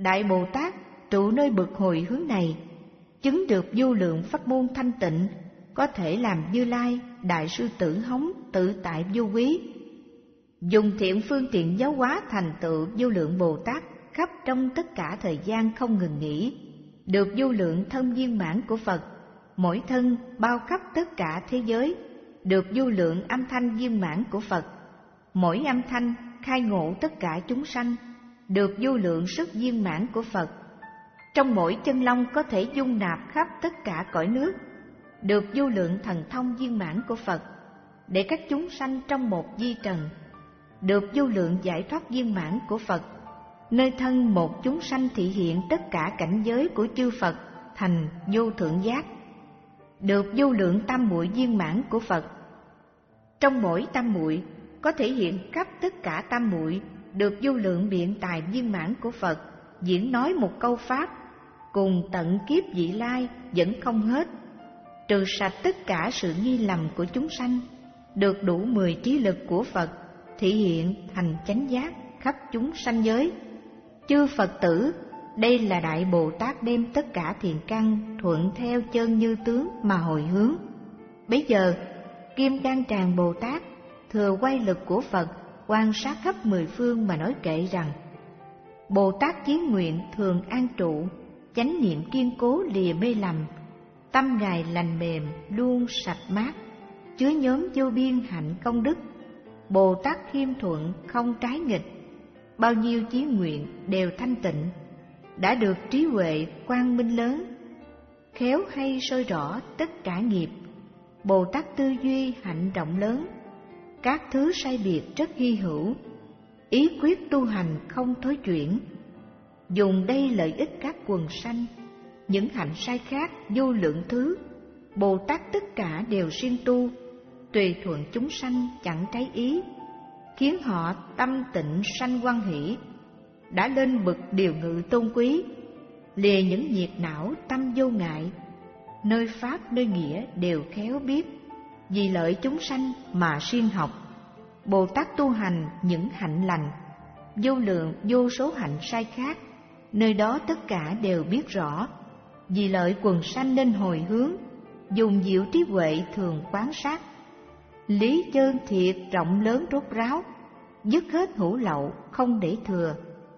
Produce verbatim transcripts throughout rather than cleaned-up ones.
Đại Bồ Tát trụ nơi bậc hồi hướng này, chứng được vô lượng pháp môn thanh tịnh, có thể làm Như Lai, Đại Sư Tử Hống tự tại vô quý, dùng thiện phương tiện giáo hóa thành tựu vô lượng Bồ Tát khắp trong tất cả thời gian không ngừng nghỉ, được vô lượng thân viên mãn của Phật, mỗi thân bao khắp tất cả thế giới, được vô lượng âm thanh viên mãn của Phật, mỗi âm thanh khai ngộ tất cả chúng sanh, được vô lượng sức viên mãn của Phật. Trong mỗi chân lông có thể dung nạp khắp tất cả cõi nước, được vô lượng thần thông viên mãn của Phật, để các chúng sanh trong một di trần, được vô lượng giải thoát viên mãn của Phật. Nơi thân một chúng sanh thị hiện tất cả cảnh giới của chư Phật thành vô thượng giác, được vô lượng tam muội viên mãn của Phật. Trong mỗi tam muội có thể hiện khắp tất cả tam muội, được vô lượng biện tài viên mãn của Phật, diễn nói một câu pháp cùng tận kiếp vị lai vẫn không hết, trừ sạch tất cả sự nghi lầm của chúng sanh, được đủ mười trí lực của Phật thị hiện thành chánh giác khắp chúng sanh giới. Chư Phật tử, đây là Đại Bồ Tát đem tất cả thiện căn thuận theo chân như tướng mà hồi hướng. Bấy giờ Kim Cang Tràng Bồ Tát thừa quay lực của Phật quan sát khắp mười phương mà nói kệ rằng: Bồ Tát chí nguyện thường an trụ, chánh niệm kiên cố lìa mê lầm, tâm ngài lành mềm luôn sạch mát, chứa nhóm vô biên hạnh công đức. Bồ Tát khiêm thuận không trái nghịch, bao nhiêu chí nguyện đều thanh tịnh, đã được trí huệ quang minh lớn, khéo hay soi rõ tất cả nghiệp. Bồ Tát tư duy hạnh rộng lớn, các thứ sai biệt rất hy hữu, ý quyết tu hành không thối chuyển, dùng đây lợi ích các quần sanh. Những hạnh sai khác vô lượng thứ, Bồ Tát tất cả đều siêng tu, tùy thuận chúng sanh chẳng trái ý, khiến họ tâm tịnh sanh hoan hỷ, đã lên bậc điều ngự tôn quý, lìa những nhiệt não tâm vô ngại, nơi pháp nơi nghĩa đều khéo biết, vì lợi chúng sanh mà siêng học. Bồ Tát tu hành những hạnh lành, vô lượng vô số hạnh sai khác, nơi đó tất cả đều biết rõ, vì lợi quần sanh nên hồi hướng, dùng diệu trí huệ thường quán sát, lý chân thiệt rộng lớn rốt ráo, dứt hết hữu lậu không để thừa.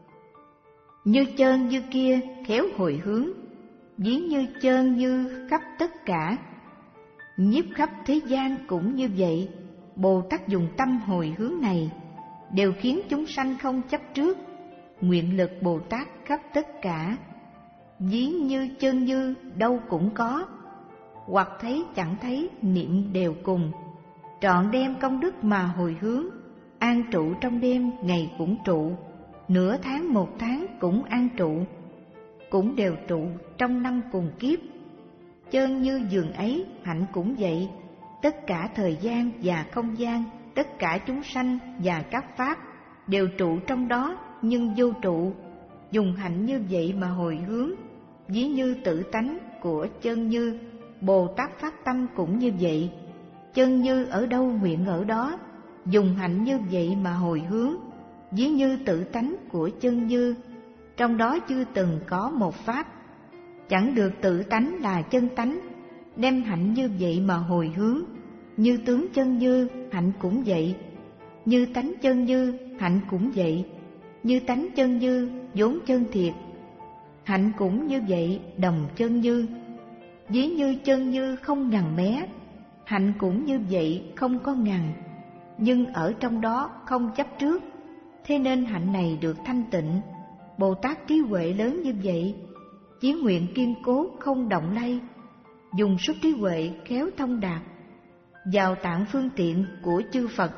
Như chân như kia khéo hồi hướng, ví như chân như khắp tất cả, nhiếp khắp thế gian cũng như vậy. Bồ Tát dùng tâm hồi hướng này đều khiến chúng sanh không chấp trước, nguyện lực Bồ Tát khắp tất cả, ví như chân như đâu cũng có, hoặc thấy chẳng thấy niệm đều cùng, trọn đem công đức mà hồi hướng, an trụ trong đêm ngày cũng trụ, nửa tháng một tháng cũng an trụ, cũng đều trụ trong năm cùng kiếp. Chân như giường ấy hạnh cũng vậy, tất cả thời gian và không gian, tất cả chúng sanh và các pháp đều trụ trong đó nhưng vô trụ, dùng hạnh như vậy mà hồi hướng, ví như tự tánh của chân như. Bồ Tát phát tâm cũng như vậy, chân như ở đâu nguyện ở đó, dùng hạnh như vậy mà hồi hướng, ví như tự tánh của chân như. Trong đó chưa từng có một pháp, chẳng được tự tánh là chân tánh, đem hạnh như vậy mà hồi hướng, như tướng chân như hạnh cũng vậy, như tánh chân như hạnh cũng vậy, như tánh chân như vốn chân thiệt, hạnh cũng như vậy đồng chân như. Ví như chân như không ngằn mé, hạnh cũng như vậy không có ngằn, nhưng ở trong đó không chấp trước, thế nên hạnh này được thanh tịnh. Bồ Tát trí huệ lớn như vậy, chí nguyện kiên cố không động lay, dùng sức trí huệ khéo thông đạt vào tạng phương tiện của chư Phật,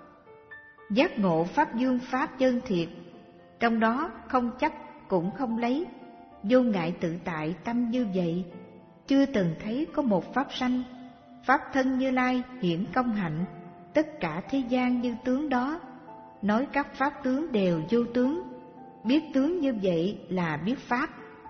giác ngộ pháp dương pháp chân thiệt, trong đó không chấp cũng không lấy, vô ngại tự tại tâm như vậy. Chưa từng thấy có một pháp sanh, pháp thân Như Lai hiển công hạnh, tất cả thế gian như tướng đó, nói các pháp tướng đều vô tướng, biết tướng như vậy là biết pháp.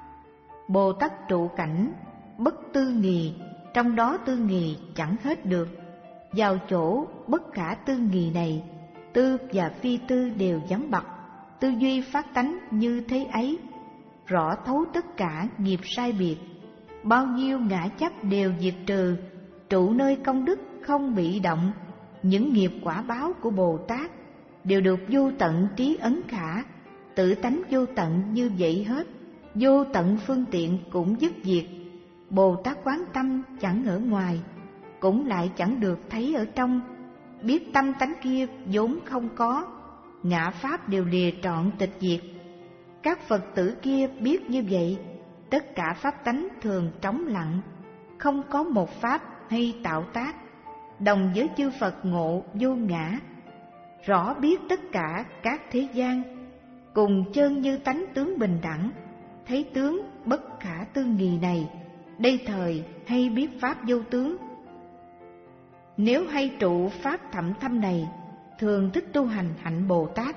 Bồ Tát trụ cảnh bất tư nghì, trong đó tư nghì chẳng hết được, vào chỗ bất khả tư nghì này, tư và phi tư đều vắng bặt, tư duy phát tánh như thế ấy. rõ thấu tất cả nghiệp sai biệt, bao nhiêu ngã chấp đều diệt trừ, trụ nơi công đức không bị động. Những nghiệp quả báo của Bồ Tát đều được vô tận trí ấn khả, tự tánh vô tận như vậy hết, vô tận phương tiện cũng dứt diệt. Bồ Tát quán tâm chẳng ở ngoài, cũng lại chẳng được thấy ở trong, biết tâm tánh kia vốn không có, ngã pháp đều lìa trọn tịch diệt. Các Phật tử kia biết như vậy, tất cả pháp tánh thường trống lặng, không có một pháp hay tạo tác, đồng với chư Phật ngộ vô ngã, rõ biết tất cả các thế gian, cùng chân như tánh tướng bình đẳng, thấy tướng bất khả tư nghì này, đây thời hay biết pháp vô tướng. Nếu hay trụ pháp thậm thâm này, thường thích tu hành hạnh Bồ Tát.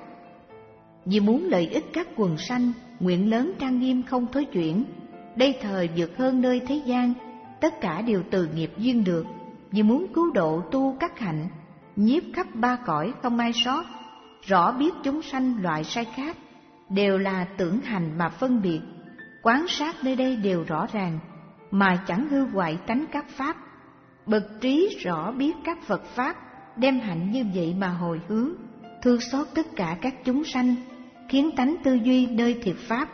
Vì muốn lợi ích các quần sanh, nguyện lớn trang nghiêm không thối chuyển, đây thời vượt hơn nơi thế gian, tất cả đều từ nghiệp duyên được. Vì muốn cứu độ tu các hạnh, nhiếp khắp ba cõi không ai sót, rõ biết chúng sanh loại sai khác, đều là tưởng hành mà phân biệt, quán sát nơi đây đều rõ ràng, mà chẳng hư hoại tánh các pháp. Bậc trí rõ biết các Phật pháp, đem hạnh như vậy mà hồi hướng, thương xót tất cả các chúng sanh, khiến tánh tư duy nơi thiệt pháp.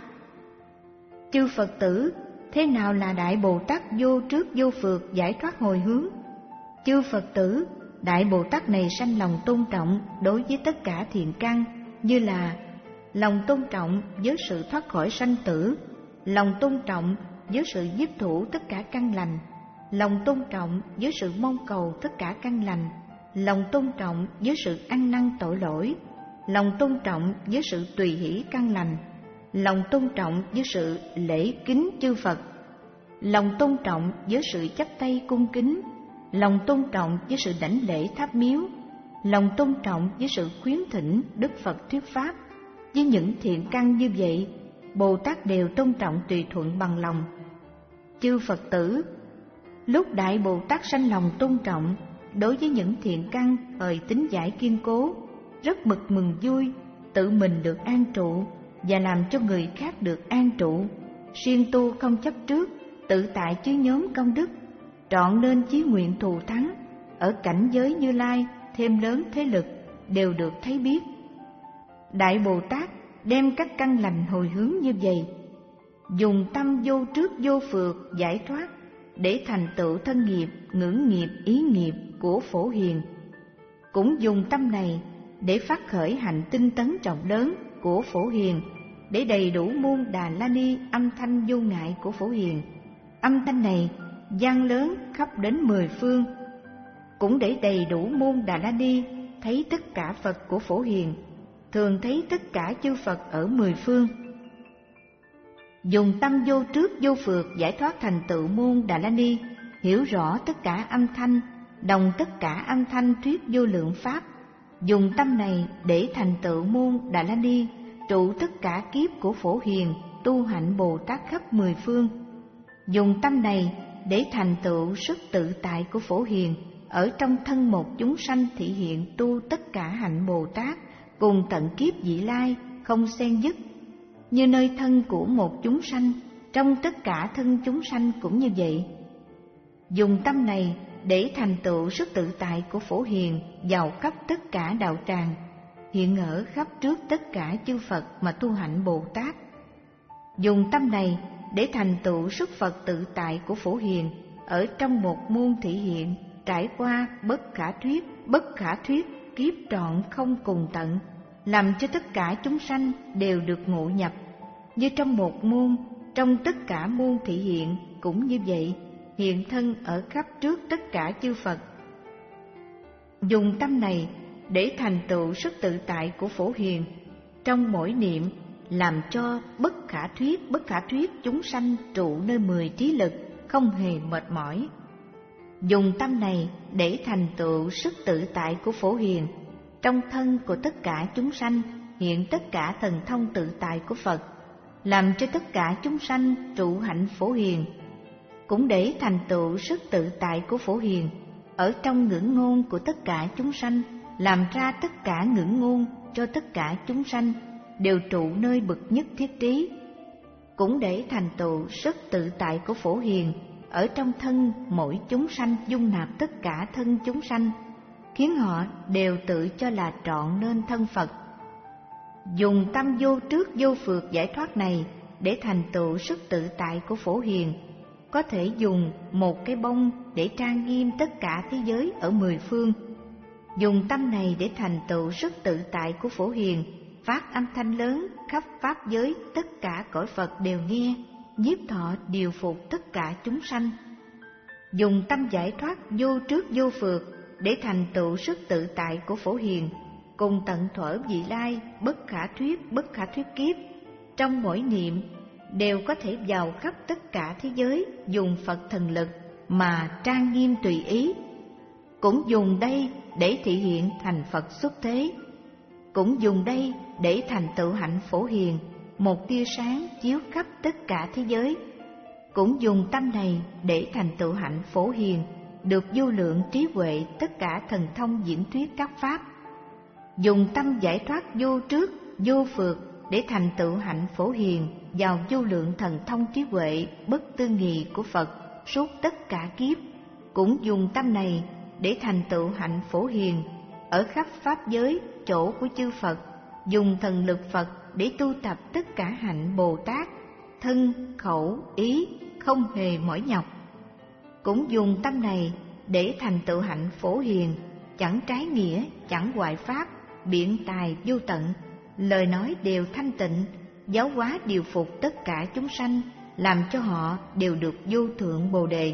Chư Phật tử, thế nào là Đại Bồ Tát vô trước vô phượt giải thoát hồi hướng? Chư Phật tử, Đại Bồ Tát này sanh lòng tôn trọng đối với tất cả thiện căn, như là lòng tôn trọng với sự thoát khỏi sanh tử, lòng tôn trọng với sự nhiếp thủ tất cả căn lành, lòng tôn trọng với sự mong cầu tất cả căn lành, lòng tôn trọng với sự ăn năn tội lỗi, lòng tôn trọng với sự tùy hỷ căn lành, lòng tôn trọng với sự lễ kính chư Phật, lòng tôn trọng với sự chắp tay cung kính, lòng tôn trọng với sự đảnh lễ tháp miếu, lòng tôn trọng với sự khuyến thỉnh Đức Phật thuyết pháp. Với những thiện căn như vậy, Bồ Tát đều tôn trọng tùy thuận bằng lòng. Chư Phật tử, lúc Đại Bồ Tát sanh lòng tôn trọng đối với những thiện căn thời tính giải kiên cố, rất mực mừng vui, tự mình được an trụ và làm cho người khác được an trụ, siêng tu không chấp trước, tự tại chứ nhóm công đức, trọn nên chí nguyện thù thắng, ở cảnh giới Như Lai thêm lớn thế lực đều được thấy biết. Đại Bồ Tát đem các căn lành hồi hướng như vậy, dùng tâm vô trước vô phượt giải thoát để thành tựu thân nghiệp, ngữ nghiệp, ý nghiệp của Phổ Hiền, cũng dùng tâm này để phát khởi hạnh tinh tấn trọng lớn của Phổ Hiền, để đầy đủ muôn Đà La Ni âm thanh vô ngại của Phổ Hiền. Âm thanh này vang lớn khắp đến mười phương, cũng để đầy đủ muôn Đà La Ni thấy tất cả Phật của Phổ Hiền, thường thấy tất cả chư Phật ở mười phương. Dùng tâm vô trước vô phượt giải thoát thành tựu môn Đà La Ni, hiểu rõ tất cả âm thanh, đồng tất cả âm thanh thuyết vô lượng pháp. Dùng tâm này để thành tựu môn Đà La Ni, trụ tất cả kiếp của Phổ Hiền, tu hạnh Bồ Tát khắp mười phương. Dùng tâm này để thành tựu sức tự tại của Phổ Hiền, ở trong thân một chúng sanh thị hiện tu tất cả hạnh Bồ Tát, cùng tận kiếp vị lai không xen dứt. Như nơi thân của một chúng sanh, trong tất cả thân chúng sanh cũng như vậy. Dùng tâm này để thành tựu sức tự tại của Phổ Hiền vào khắp tất cả đạo tràng, hiện ở khắp trước tất cả chư Phật mà tu hạnh Bồ Tát. Dùng tâm này để thành tựu sức Phật tự tại của Phổ Hiền, ở trong một muôn thị hiện, trải qua bất khả thuyết, bất khả thuyết kiếp trọn không cùng tận, làm cho tất cả chúng sanh đều được ngộ nhập. Như trong một muôn, trong tất cả muôn thị hiện cũng như vậy, hiện thân ở khắp trước tất cả chư Phật. Dùng tâm này để thành tựu sức tự tại của Phổ Hiền, trong mỗi niệm làm cho bất khả thuyết, bất khả thuyết chúng sanh trụ nơi mười trí lực, không hề mệt mỏi. Dùng tâm này để thành tựu sức tự tại của Phổ Hiền, trong thân của tất cả chúng sanh hiện tất cả thần thông tự tại của Phật, làm cho tất cả chúng sanh trụ hạnh Phổ Hiền. Cũng để thành tựu sức tự tại của Phổ Hiền, ở trong ngữ ngôn của tất cả chúng sanh, làm ra tất cả ngữ ngôn cho tất cả chúng sanh đều trụ nơi bậc nhất thiết trí. cũng để thành tựu sức tự tại của Phổ Hiền ở trong thân mỗi chúng sanh, dung nạp tất cả thân chúng sanh, khiến họ đều tự cho là trọn nên thân Phật. Dùng tâm vô trước vô phượt giải thoát này để thành tựu sức tự tại của Phổ Hiền, có thể dùng một cái bông để trang nghiêm tất cả thế giới ở mười phương. Dùng tâm này để thành tựu sức tự tại của Phổ Hiền, phát âm thanh lớn khắp pháp giới, tất cả cõi Phật đều nghe, nhiếp thọ điều phục tất cả chúng sanh. Dùng tâm giải thoát vô trước vô phượt để thành tựu sức tự tại của Phổ Hiền, cùng tận thuở vị lai, bất khả thuyết, bất khả thuyết kiếp, trong mỗi niệm đều có thể vào khắp tất cả thế giới, dùng Phật thần lực mà trang nghiêm tùy ý. Cũng dùng đây để thị hiện thành Phật xuất thế, cũng dùng đây để thành tựu hạnh Phổ Hiền, một tia sáng chiếu khắp tất cả thế giới. Cũng dùng tâm này để thành tựu hạnh Phổ Hiền, được vô lượng trí huệ tất cả thần thông diễn thuyết các pháp. Dùng tâm giải thoát vô trước vô phượt để thành tựu hạnh Phổ Hiền, vào vô lượng thần thông trí huệ bất tư nghì của Phật suốt tất cả kiếp. Cũng dùng tâm này để thành tựu hạnh Phổ Hiền ở khắp pháp giới chỗ của chư Phật, dùng thần lực Phật để tu tập tất cả hạnh Bồ Tát, thân, khẩu, ý, không hề mỏi nhọc. Cũng dùng tâm này để thành tựu hạnh Phổ Hiền, chẳng trái nghĩa, chẳng hoại pháp, biện tài vô tận, lời nói đều thanh tịnh, giáo hóa điều phục tất cả chúng sanh, làm cho họ đều được vô thượng Bồ Đề.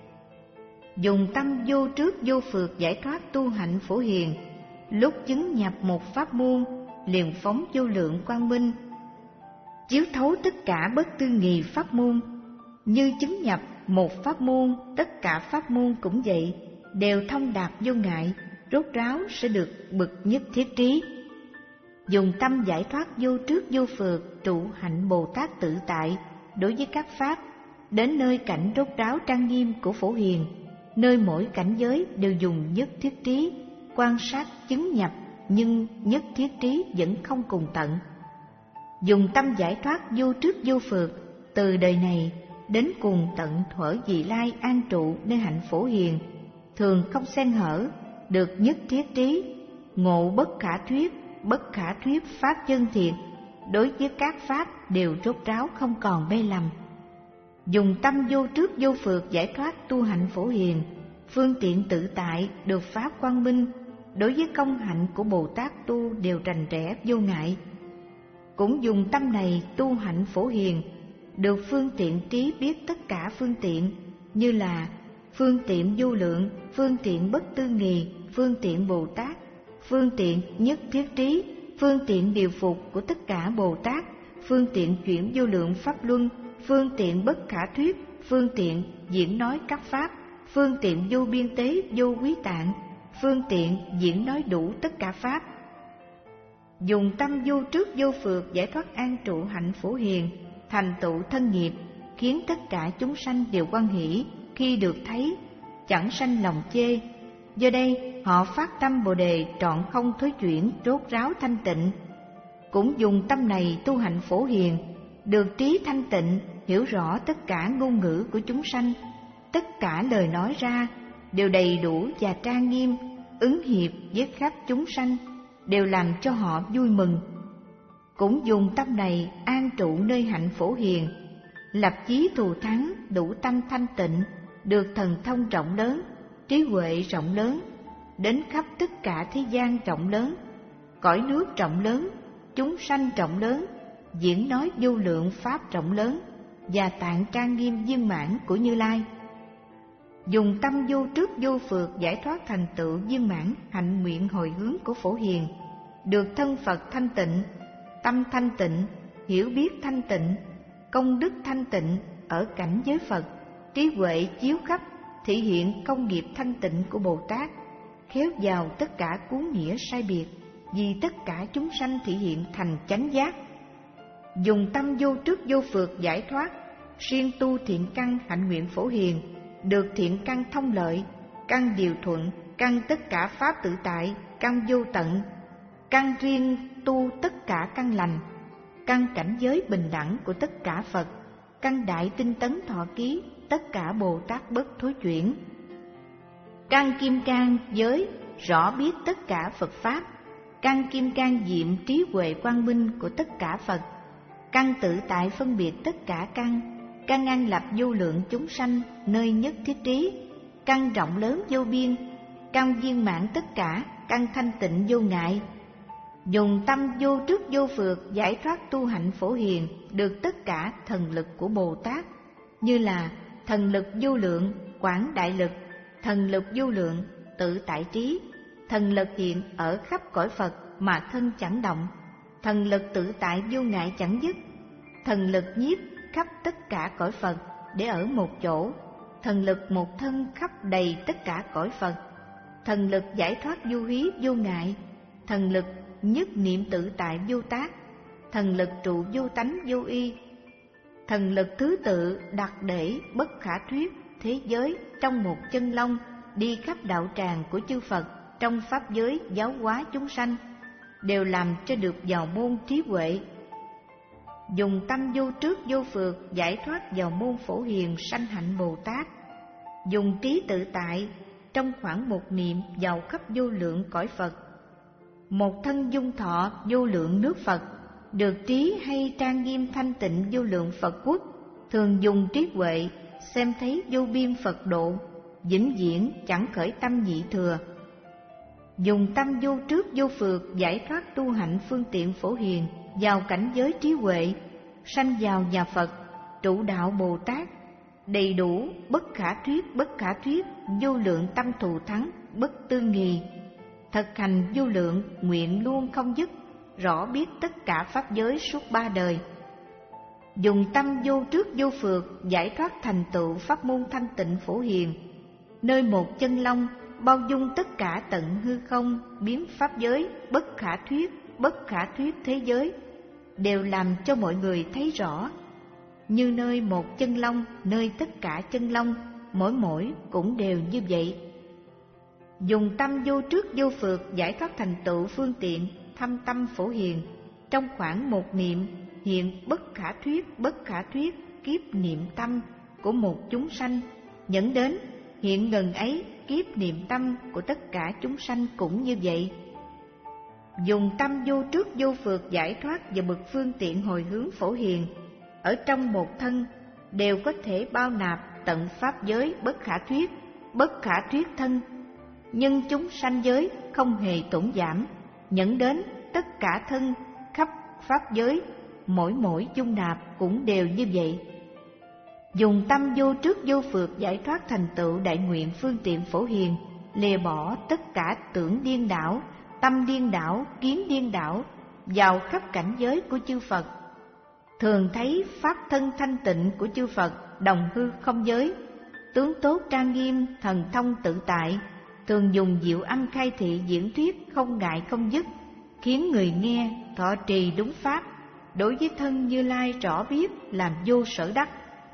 Dùng tâm vô trước vô phượt giải thoát tu hạnh Phổ Hiền, lúc chứng nhập một pháp môn, liền phóng vô lượng quang minh, chiếu thấu tất cả bất tư nghì pháp môn. Như chứng nhập một pháp môn, tất cả pháp môn cũng vậy, đều thông đạt vô ngại, rốt ráo sẽ được bậc nhất thiết trí. Dùng tâm giải thoát vô trước vô phượt trụ hạnh Bồ Tát tự tại đối với các pháp, đến nơi cảnh rốt ráo trang nghiêm của Phổ Hiền, nơi mỗi cảnh giới đều dùng nhất thiết trí quan sát chứng nhập, nhưng nhất thiết trí vẫn không cùng tận. Dùng tâm giải thoát vô trước vô phượt từ đời này đến cùng tận thuở vị lai an trụ nơi hạnh Phổ Hiền, thường không xen hở, được nhất thiết trí, ngộ bất khả thuyết, bất khả thuyết pháp chân thiện, đối với các pháp đều rốt ráo không còn mê lầm. Dùng tâm vô trước vô phượt giải thoát tu hạnh Phổ Hiền, phương tiện tự tại được pháp quang minh, đối với công hạnh của Bồ Tát tu đều rành rẽ vô ngại. Cũng dùng tâm này tu hạnh Phổ Hiền, được phương tiện trí biết tất cả phương tiện, như là phương tiện vô lượng, phương tiện bất tư nghì, phương tiện Bồ Tát, phương tiện nhất thiết trí, phương tiện điều phục của tất cả Bồ Tát, phương tiện chuyển vô lượng pháp luân, phương tiện bất khả thuyết, phương tiện diễn nói các pháp, phương tiện vô biên tế vô quý tạng, phương tiện diễn nói đủ tất cả pháp. Dùng tâm vô trước vô phượt giải thoát an trụ hạnh Phổ Hiền, thành tựu thân nghiệp, khiến tất cả chúng sanh đều hoan hỷ khi được thấy, chẳng sanh lòng chê. Do đây họ phát tâm Bồ Đề trọn không thối chuyển, rốt ráo thanh tịnh. Cũng dùng tâm này tu hạnh Phổ Hiền, được trí thanh tịnh, hiểu rõ tất cả ngôn ngữ của chúng sanh, tất cả lời nói ra đều đầy đủ và trang nghiêm, ứng hiệp với khắp chúng sanh, đều làm cho họ vui mừng. Cũng dùng tâm này an trụ nơi hạnh Phổ Hiền, lập chí thù thắng, đủ tâm thanh tịnh, được thần thông rộng lớn, trí huệ rộng lớn, đến khắp tất cả thế gian rộng lớn, cõi nước rộng lớn, chúng sanh rộng lớn, diễn nói vô lượng pháp rộng lớn, và tạng trang nghiêm viên mãn của Như Lai. Dùng tâm vô trước vô phượt giải thoát thành tựu viên mãn hạnh nguyện hồi hướng của Phổ Hiền, được thân Phật thanh tịnh, tâm thanh tịnh, hiểu biết thanh tịnh, công đức thanh tịnh ở cảnh giới Phật, trí huệ chiếu khắp, thị hiện công nghiệp thanh tịnh của Bồ Tát, khéo vào tất cả cuốn nghĩa sai biệt, vì tất cả chúng sanh thị hiện thành chánh giác. Dùng tâm vô trước vô phượt giải thoát, siêng tu thiện căn hạnh nguyện Phổ Hiền, được thiện căn thông lợi, căn điều thuận, căn tất cả pháp tự tại, căn vô tận, căn riêng tu tất cả căn lành. căn cảnh giới bình đẳng của tất cả Phật, căn đại tinh tấn thọ ký tất cả Bồ Tát bất thối chuyển, căn kim cang giới rõ biết tất cả Phật Pháp, căn kim cang diệm trí huệ quang minh của tất cả Phật, căn tự tại phân biệt tất cả căn, căn an lập vô lượng chúng sanh nơi nhất thiết trí, căn rộng lớn vô biên, căn viên mãn tất cả, căn thanh tịnh vô ngại. Dùng tâm vô trước vô phượt giải thoát tu hạnh phổ hiền được tất cả thần lực của Bồ Tát, như là thần lực vô lượng, quảng đại lực, thần lực vô lượng, tự tại trí, thần lực hiện ở khắp cõi Phật mà thân chẳng động, thần lực tự tại vô ngại chẳng dứt, thần lực nhiếp khắp tất cả cõi Phật để ở một chỗ, thần lực một thân khắp đầy tất cả cõi Phật, thần lực giải thoát vô hí vô ngại, thần lực nhất niệm tự tại vô tác, thần lực trụ vô tánh vô y, thần lực thứ tự đặc để bất khả thuyết thế giới trong một chân long, đi khắp đạo tràng của chư Phật trong pháp giới giáo hóa chúng sanh, đều làm cho được vào môn trí huệ. Dùng tâm vô trước vô phượt giải thoát vào môn phổ hiền sanh hạnh Bồ Tát, dùng trí tự tại trong khoảng một niệm vào khắp vô lượng cõi Phật, một thân dung thọ vô lượng nước Phật, được trí hay trang nghiêm thanh tịnh vô lượng Phật quốc, thường dùng trí huệ xem thấy vô biên Phật độ, vĩnh viễn chẳng khởi tâm nhị thừa. Dùng tâm vô trước vô phượt giải thoát tu hạnh phương tiện phổ hiền vào cảnh giới trí huệ, sanh vào nhà Phật, trụ đạo Bồ Tát, đầy đủ bất khả thuyết bất khả thuyết, vô lượng tâm thù thắng bất tư nghì, thực hành vô lượng nguyện luôn không dứt, rõ biết tất cả pháp giới suốt ba đời. Dùng tâm vô trước vô phượt giải thoát thành tựu pháp môn thanh tịnh phổ hiền, nơi một chân long bao dung tất cả tận hư không biến pháp giới bất khả thuyết bất khả thuyết thế giới, đều làm cho mọi người thấy rõ. Như nơi một chân long, nơi tất cả chân long, mỗi mỗi cũng đều như vậy. Dùng tâm vô trước vô phượt giải thoát thành tựu phương tiện thâm tâm phổ hiền, trong khoảng một niệm hiện bất khả thuyết bất khả thuyết kiếp niệm tâm của một chúng sanh, dẫn đến hiện gần ấy kiếp niệm tâm của tất cả chúng sanh cũng như vậy. Dùng tâm vô trước vô phượt giải thoát và bậc phương tiện hồi hướng phổ hiền, ở trong một thân đều có thể bao nạp tận pháp giới bất khả thuyết bất khả thuyết thân, nhưng chúng sanh giới không hề tổn giảm, dẫn đến tất cả thân khắp pháp giới mỗi mỗi dung nạp cũng đều như vậy. Dùng tâm vô trước vô phượt giải thoát thành tựu đại nguyện phương tiện phổ hiền, lìa bỏ tất cả tưởng điên đảo, tâm điên đảo, kiến điên đảo, vào khắp cảnh giới của chư Phật, thường thấy pháp thân thanh tịnh của chư Phật đồng hư không giới, tướng tốt trang nghiêm, thần thông tự tại, thường dùng diệu âm khai thị diễn thuyết không ngại không dứt, khiến người nghe thọ trì đúng pháp, đối với thân Như Lai rõ biết làm vô sở đắc.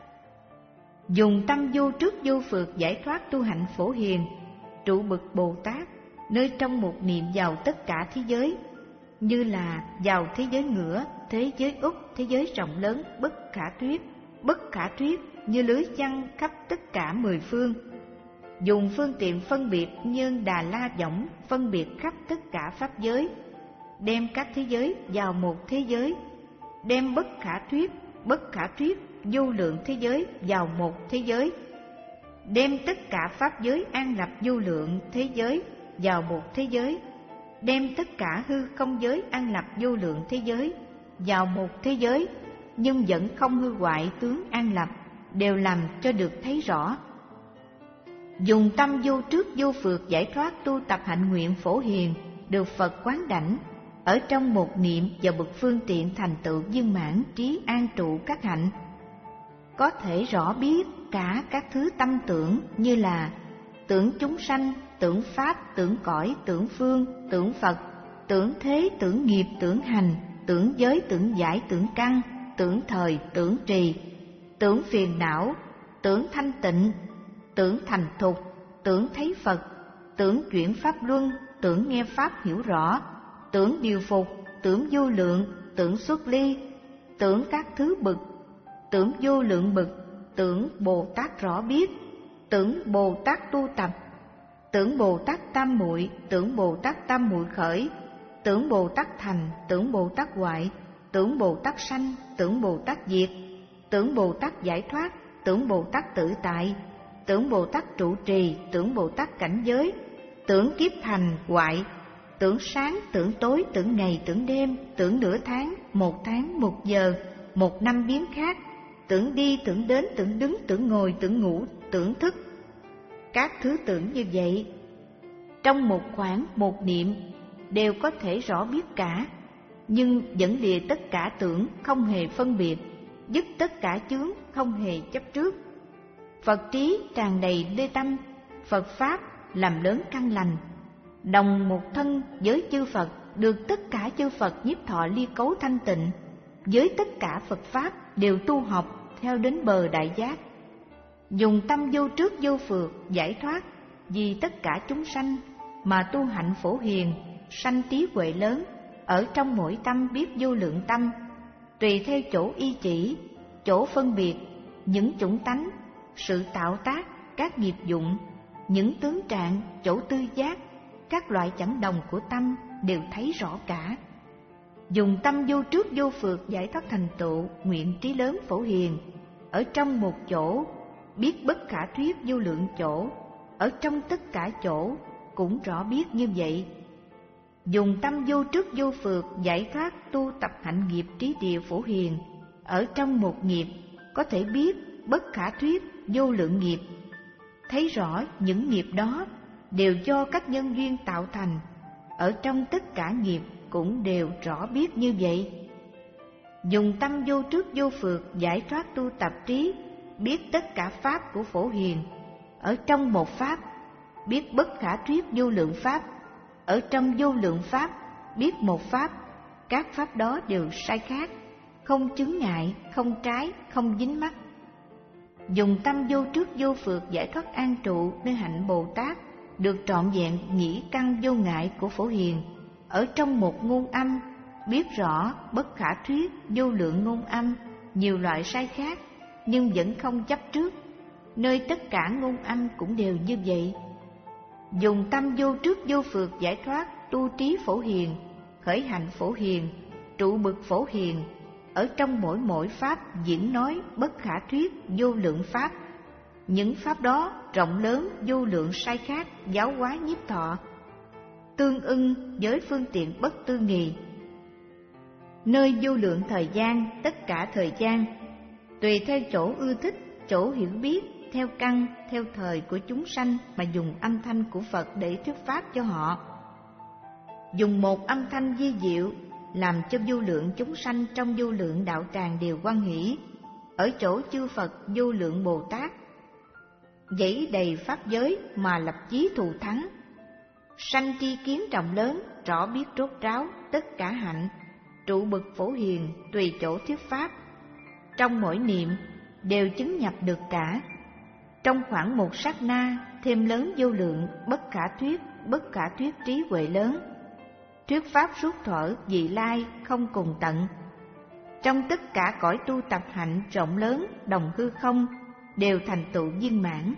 Dùng tâm vô trước vô phượt giải thoát tu hạnh phổ hiền, trụ bậc Bồ Tát, nơi trong một niệm vào tất cả thế giới, như là vào thế giới ngửa, thế giới úc, thế giới rộng lớn bất khả thuyết bất khả thuyết như lưới chăn khắp tất cả mười phương. Dùng phương tiện phân biệt nhân Đà La võng phân biệt khắp tất cả pháp giới, đem các thế giới vào một thế giới, đem bất khả thuyết bất khả thuyết vô lượng thế giới vào một thế giới, đem tất cả pháp giới an lập vô lượng thế giới vào một thế giới, đem tất cả hư không giới an lập vô lượng thế giới vào một thế giới, nhưng vẫn không hư hoại tướng an lập, đều làm cho được thấy rõ. Dùng tâm vô trước vô phượt giải thoát tu tập hạnh nguyện phổ hiền, được Phật quán đảnh, ở trong một niệm và bậc phương tiện thành tựu viên mãn trí an trụ các hạnh, có thể rõ biết cả các thứ tâm tưởng như là tưởng chúng sanh, tưởng pháp, tưởng cõi, tưởng phương, tưởng Phật, tưởng thế, tưởng nghiệp, tưởng hành, tưởng giới, tưởng giải, tưởng căn, tưởng thời, tưởng trì, tưởng phiền não, tưởng thanh tịnh, tưởng thành thục, tưởng thấy Phật, tưởng chuyển pháp luân, tưởng nghe pháp hiểu rõ, tưởng điều phục, tưởng vô lượng, tưởng xuất ly, tưởng các thứ bực, tưởng vô lượng bực, tưởng Bồ Tát rõ biết, tưởng Bồ Tát tu tập, tưởng Bồ Tát tam muội, tưởng Bồ Tát tam muội khởi, tưởng Bồ Tát thành, tưởng Bồ Tát hoại, tưởng Bồ Tát sanh, tưởng Bồ Tát diệt, tưởng Bồ Tát giải thoát, tưởng Bồ Tát tự tại, tưởng Bồ Tát trụ trì, tưởng Bồ Tát cảnh giới, tưởng kiếp thành hoại, tưởng sáng, tưởng tối, tưởng ngày, tưởng đêm, tưởng nửa tháng, một tháng, một giờ, một năm biến khác, tưởng đi, tưởng đến, tưởng đứng, tưởng ngồi, tưởng ngủ, tưởng thức. Các thứ tưởng như vậy, trong một khoảng một niệm đều có thể rõ biết cả, nhưng vẫn lìa tất cả tưởng, không hề phân biệt, dứt tất cả chướng, không hề chấp trước. Phật trí tràn đầy nơi tâm, Phật pháp làm lớn căn lành, đồng một thân với chư Phật, được tất cả chư Phật nhiếp thọ ly cấu thanh tịnh, với tất cả Phật pháp đều tu học theo đến bờ đại giác. Dùng tâm vô trước vô phượt giải thoát vì tất cả chúng sanh mà tu hạnh phổ hiền, sanh trí huệ lớn, ở trong mỗi tâm biết vô lượng tâm, tùy theo chỗ y chỉ, chỗ phân biệt, những chủng tánh, sự tạo tác, các nghiệp dụng, những tướng trạng, chỗ tư giác, các loại chẳng đồng của tâm đều thấy rõ cả. Dùng tâm vô trước vô phượt giải thoát thành tựu, nguyện trí lớn phổ hiền, ở trong một chỗ biết bất khả thuyết vô lượng chỗ, ở trong tất cả chỗ cũng rõ biết như vậy. Dùng tâm vô trước vô phượt giải thoát tu tập hạnh nghiệp trí địa phổ hiền, ở trong một nghiệp có thể biết bất khả thuyết vô lượng nghiệp, thấy rõ những nghiệp đó đều do các nhân duyên tạo thành, ở trong tất cả nghiệp cũng đều rõ biết như vậy. Dùng tâm vô trước vô phượt giải thoát tu tập trí, biết tất cả pháp của phổ hiền, ở trong một pháp biết bất khả thuyết vô lượng pháp, ở trong vô lượng pháp biết một pháp, các pháp đó đều sai khác, không chướng ngại, không trái, không dính mắc. Dùng tâm vô trước vô phượt giải thoát an trụ nơi hạnh Bồ Tát, được trọn vẹn nhĩ căn vô ngại của phổ hiền, ở trong một ngôn âm biết rõ bất khả thuyết vô lượng ngôn âm, nhiều loại sai khác nhưng vẫn không chấp trước, nơi tất cả ngôn âm cũng đều như vậy. Dùng tâm vô trước vô phượt giải thoát tu trí phổ hiền, khởi hành phổ hiền, trụ bực phổ hiền, ở trong mỗi mỗi pháp diễn nói bất khả thuyết vô lượng pháp, những pháp đó rộng lớn vô lượng sai khác, giáo hóa nhiếp thọ, tương ưng với phương tiện bất tư nghì, nơi vô lượng thời gian, tất cả thời gian, tùy theo chỗ ưa thích, chỗ hiểu biết, theo căn, theo thời của chúng sanh mà dùng âm thanh của Phật để thuyết pháp cho họ. Dùng một âm thanh vi diệu làm cho vô lượng chúng sanh trong vô lượng đạo tràng đều hoan hỷ, ở chỗ chư Phật vô lượng Bồ Tát, dẫy đầy pháp giới mà lập chí thù thắng, sanh tri kiến rộng lớn, rõ biết rốt ráo tất cả hạnh, trụ bực phổ hiền tùy chỗ thuyết pháp, trong mỗi niệm đều chứng nhập được cả. Trong khoảng một sát na thêm lớn vô lượng bất khả thuyết, bất khả thuyết trí huệ lớn, thuyết pháp suốt thuở vị lai không cùng tận. Trong tất cả cõi tu tập hạnh rộng lớn đồng hư không đều thành tựu viên mãn.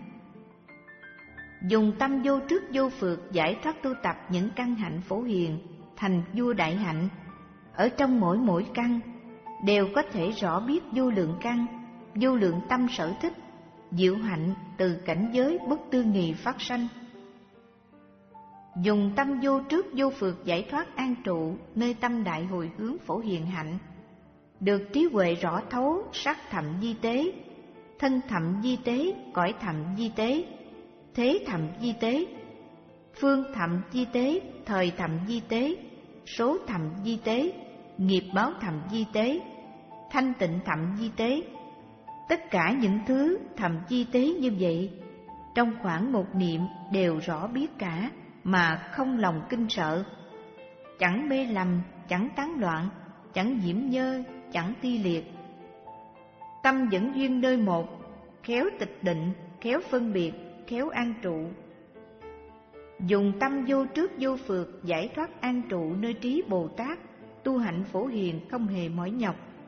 Dùng tâm vô trước vô phượt giải thoát tu tập những căn hạnh phổ hiền thành vua đại hạnh, ở trong mỗi mỗi căn đều có thể rõ biết vô lượng căn, vô lượng tâm sở thích, diệu hạnh từ cảnh giới bất tư nghì phát sanh. Dùng tâm vô trước vô phượt giải thoát an trụ nơi tâm đại hồi hướng phổ hiền hạnh, được trí huệ rõ thấu sắc thậm di tế, thân thậm di tế, cõi thậm di tế, thế thậm di tế, phương thậm di tế, thời thậm di tế, số thậm di tế, nghiệp báo thậm di tế, thanh tịnh thậm di tế. Tất cả những thứ thậm di tế như vậy, trong khoảng một niệm đều rõ biết cả mà không lòng kinh sợ, chẳng mê lầm, chẳng tán loạn, chẳng nhiễm nhơ, chẳng ti liệt. Tâm vẫn duyên nơi một, khéo tịch định, khéo phân biệt, khéo an trụ. Dùng tâm vô trước vô phượt giải thoát an trụ nơi trí Bồ Tát, tu hạnh phổ hiền không hề mỏi nhọc.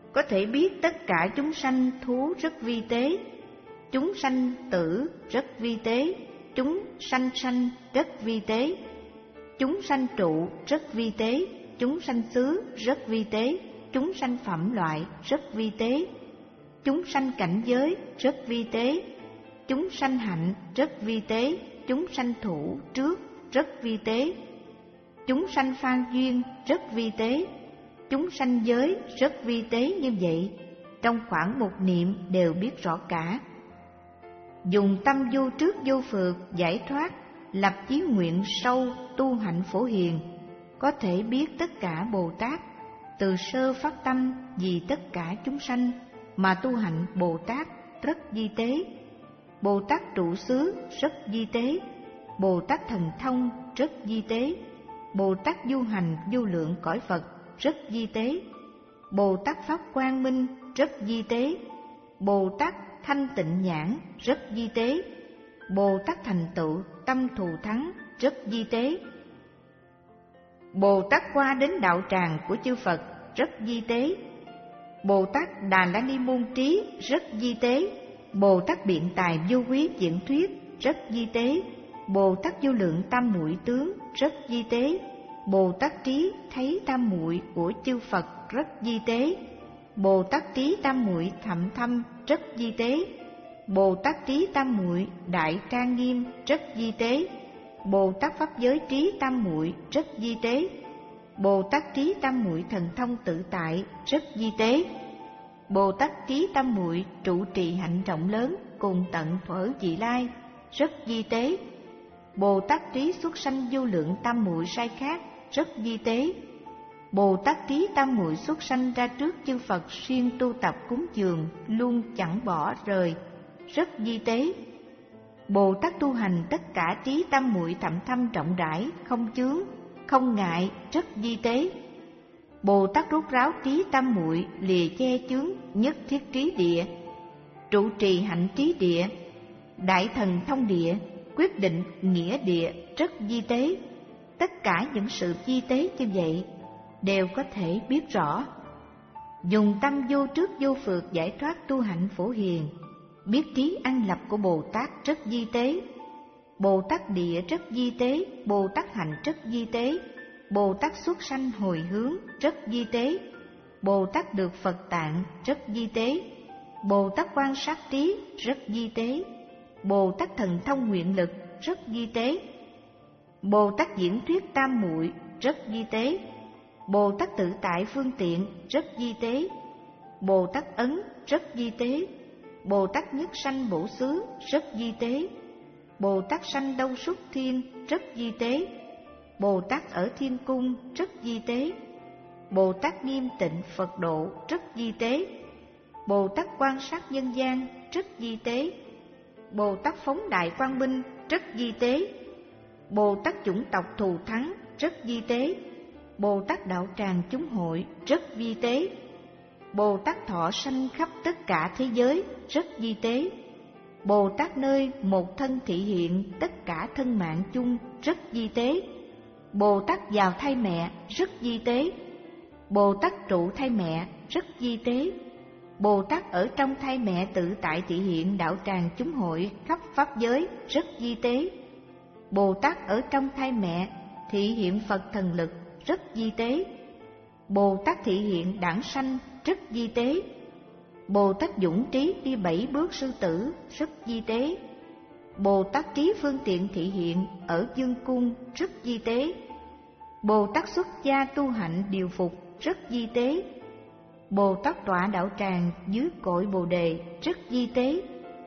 có thể biết tất cả chúng sanh thú rất vi tế, chúng sanh tử rất vi tế, chúng sanh sanh rất vi tế, chúng sanh trụ rất vi tế, chúng sanh xứ rất vi tế, chúng sanh phẩm loại rất vi tế, chúng sanh cảnh giới rất vi tế, chúng sanh hạnh rất vi tế, chúng sanh thủ trước rất vi tế, chúng sanh phan duyên rất vi tế, chúng sanh giới rất vi tế. Như vậy, trong khoảng một niệm đều biết rõ cả. Dùng tâm vô trước vô phượt giải thoát, lập chí nguyện sâu tu hạnh phổ hiền, có thể biết tất cả Bồ Tát, từ sơ phát tâm vì tất cả chúng sanh mà tu hạnh Bồ Tát rất di tế. Bồ Tát trụ xứ rất di tế, Bồ Tát thần thông rất di tế, Bồ Tát du hành vô lượng cõi Phật rất di tế, Bồ Tát pháp quang minh rất di tế, Bồ Tát thanh tịnh nhãn rất di tế, Bồ Tát thành tựu tâm thù thắng rất di tế, Bồ Tát qua đến đạo tràng của chư Phật rất di tế, Bồ Tát Đà La Ni Môn trí rất di tế, Bồ Tát biện tài vô quý diễn thuyết rất di tế, Bồ Tát vô lượng tam muội tướng rất di tế, Bồ Tát trí thấy tam muội của chư Phật rất di tế, Bồ Tát trí tam muội thậm thâm rất di tế, Bồ Tát trí tam muội đại trang nghiêm rất di tế, Bồ Tát pháp giới trí tam muội rất di tế, Bồ Tát trí tam muội thần thông tự tại rất di tế, Bồ Tát trí tam muội trụ trì hạnh rộng lớn cùng tận thuở vị lai rất di tế, Bồ Tát trí xuất sanh vô lượng tam muội sai khác rất di tế, Bồ Tát trí tam muội xuất sanh ra trước chư Phật xuyên tu tập cúng dường luôn chẳng bỏ rời rất di tế, Bồ Tát tu hành tất cả trí tam muội thậm thâm rộng rãi không chướng không ngại rất di tế, Bồ Tát rốt ráo trí tam muội lìa che chướng nhất thiết trí địa, trụ trì hạnh trí địa, đại thần thông địa, quyết định nghĩa địa rất di tế. Tất cả những sự di tế như vậy đều có thể biết rõ. Dùng tâm vô trước vô phượt giải thoát tu hạnh phổ hiền, biết trí an lập của Bồ Tát rất di tế, Bồ Tát địa rất di tế, Bồ Tát hạnh rất di tế, Bồ Tát xuất sanh hồi hướng rất di tế, Bồ Tát được Phật tạng rất di tế, Bồ Tát quan sát trí rất di tế, Bồ Tát thần thông nguyện lực rất di tế, Bồ Tát diễn thuyết tam muội rất di tế, Bồ Tát tự tại phương tiện rất di tế, Bồ Tát ấn rất di tế, Bồ Tát nhất sanh bổ xứ rất di tế, Bồ Tát sanh đâu xuất thiên rất di tế, Bồ Tát ở thiên cung rất di tế, Bồ Tát nghiêm tịnh Phật độ rất di tế, Bồ Tát quan sát nhân gian rất di tế, Bồ Tát phóng đại quang minh rất di tế, Bồ Tát chủng tộc thù thắng rất di tế, Bồ Tát đạo tràng chúng hội rất di tế, Bồ Tát thọ sanh khắp tất cả thế giới rất di tế, Bồ Tát nơi một thân thị hiện tất cả thân mạng chung rất di tế, Bồ Tát vào thai mẹ rất di tế, Bồ Tát trụ thai mẹ rất di tế, Bồ Tát ở trong thai mẹ tự tại thị hiện đạo tràng chúng hội khắp pháp giới rất di tế, Bồ Tát ở trong thai mẹ thị hiện Phật thần lực rất di tế, Bồ Tát thị hiện đản sanh rất di tế, Bồ Tát dũng trí đi bảy bước sư tử rất di tế, Bồ Tát trí phương tiện thị hiện ở dương cung rất di tế, Bồ Tát xuất gia tu hạnh điều phục rất di tế, Bồ Tát tọa đạo tràng dưới cội Bồ đề rất di tế,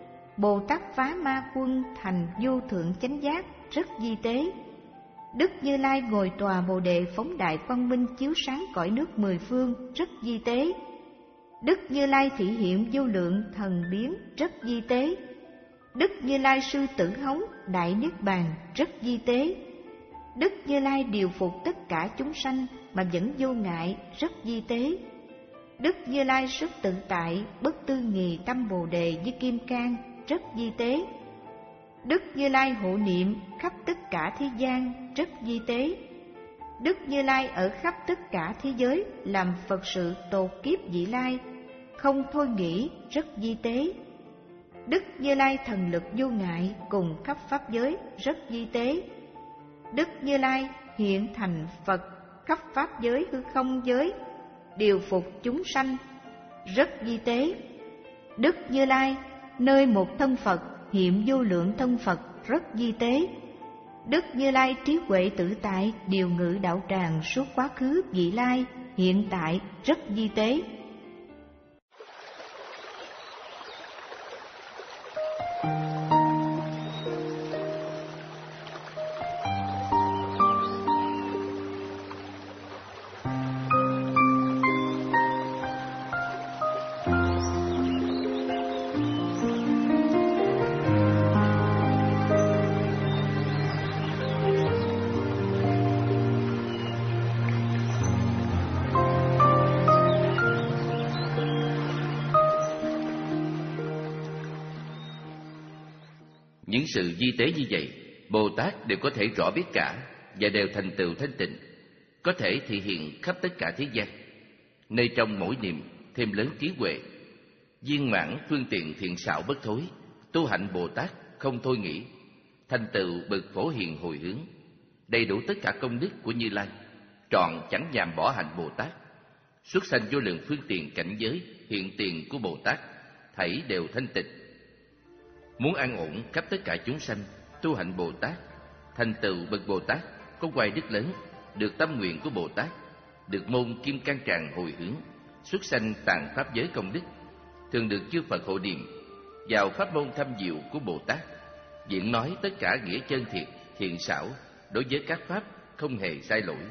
Bồ Tát phá ma quân thành vô thượng chánh giác rất di tế, Đức Như Lai ngồi tòa Bồ đề phóng đại quang minh chiếu sáng cõi nước mười phương rất di tế, Đức Như Lai thị hiện vô lượng thần biến rất di tế, Đức Như Lai sư tử hống đại niết bàn rất di tế, Đức Như Lai điều phục tất cả chúng sanh mà vẫn vô ngại rất di tế, Đức Như Lai sức tự tại bất tư nghì tâm Bồ đề với kim cang rất di tế, Đức Như Lai hộ niệm khắp tất cả thế gian rất di tế, Đức Như Lai ở khắp tất cả thế giới làm Phật sự tột kiếp vị lai không thôi nghĩ, rất di tế. Đức Như Lai thần lực vô ngại cùng khắp pháp giới, rất di tế. Đức Như Lai hiện thành Phật khắp pháp giới hư không giới, điều phục chúng sanh, rất di tế. Đức Như Lai nơi một thân Phật hiện vô lượng thân Phật, rất di tế. Đức Như Lai trí huệ tự tại điều ngự đạo tràng suốt quá khứ vị lai hiện tại, rất di tế. Những sự di tế như vậy, Bồ Tát đều có thể rõ biết cả và đều thành tựu thanh tịnh, có thể thị hiện khắp tất cả thế gian. Nơi trong mỗi niệm thêm lớn trí huệ, viên mãn phương tiện thiện xảo bất thối, tu hạnh Bồ Tát không thôi nghĩ, thành tựu bậc phổ hiền hồi hướng, đầy đủ tất cả công đức của Như Lai, trọn chẳng nhàm bỏ hạnh Bồ Tát, xuất sanh vô lượng phương tiện cảnh giới hiện tiền của Bồ Tát, thảy đều thanh tịnh. Muốn an ổn khắp tất cả chúng sanh, tu hạnh Bồ Tát, thành tựu bậc Bồ Tát có oai đức lớn, được tâm nguyện của Bồ Tát, được môn kim cang tràng hồi hướng, xuất sanh tạng pháp giới công đức, thường được chư Phật hộ niệm, vào pháp môn thâm diệu của Bồ Tát, diễn nói tất cả nghĩa chân thiệt, thiện xảo đối với các pháp không hề sai lỗi.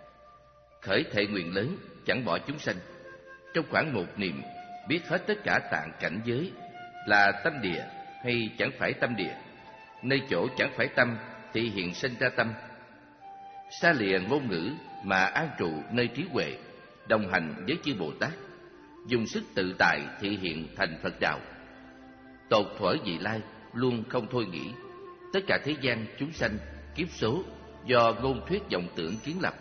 Khởi thệ nguyện lớn, chẳng bỏ chúng sanh, trong khoảng một niệm biết hết tất cả tạng cảnh giới, là tâm địa hay chẳng phải tâm địa, nơi chỗ chẳng phải tâm thì hiện sinh ra tâm. Xa lìa ngôn ngữ mà an trụ nơi trí huệ, đồng hành với chư Bồ Tát, dùng sức tự tại thị hiện thành Phật đạo. Tột thuở vị lai luôn không thôi nghĩ, tất cả thế gian chúng sanh kiếp số do ngôn thuyết vọng tưởng kiến lập.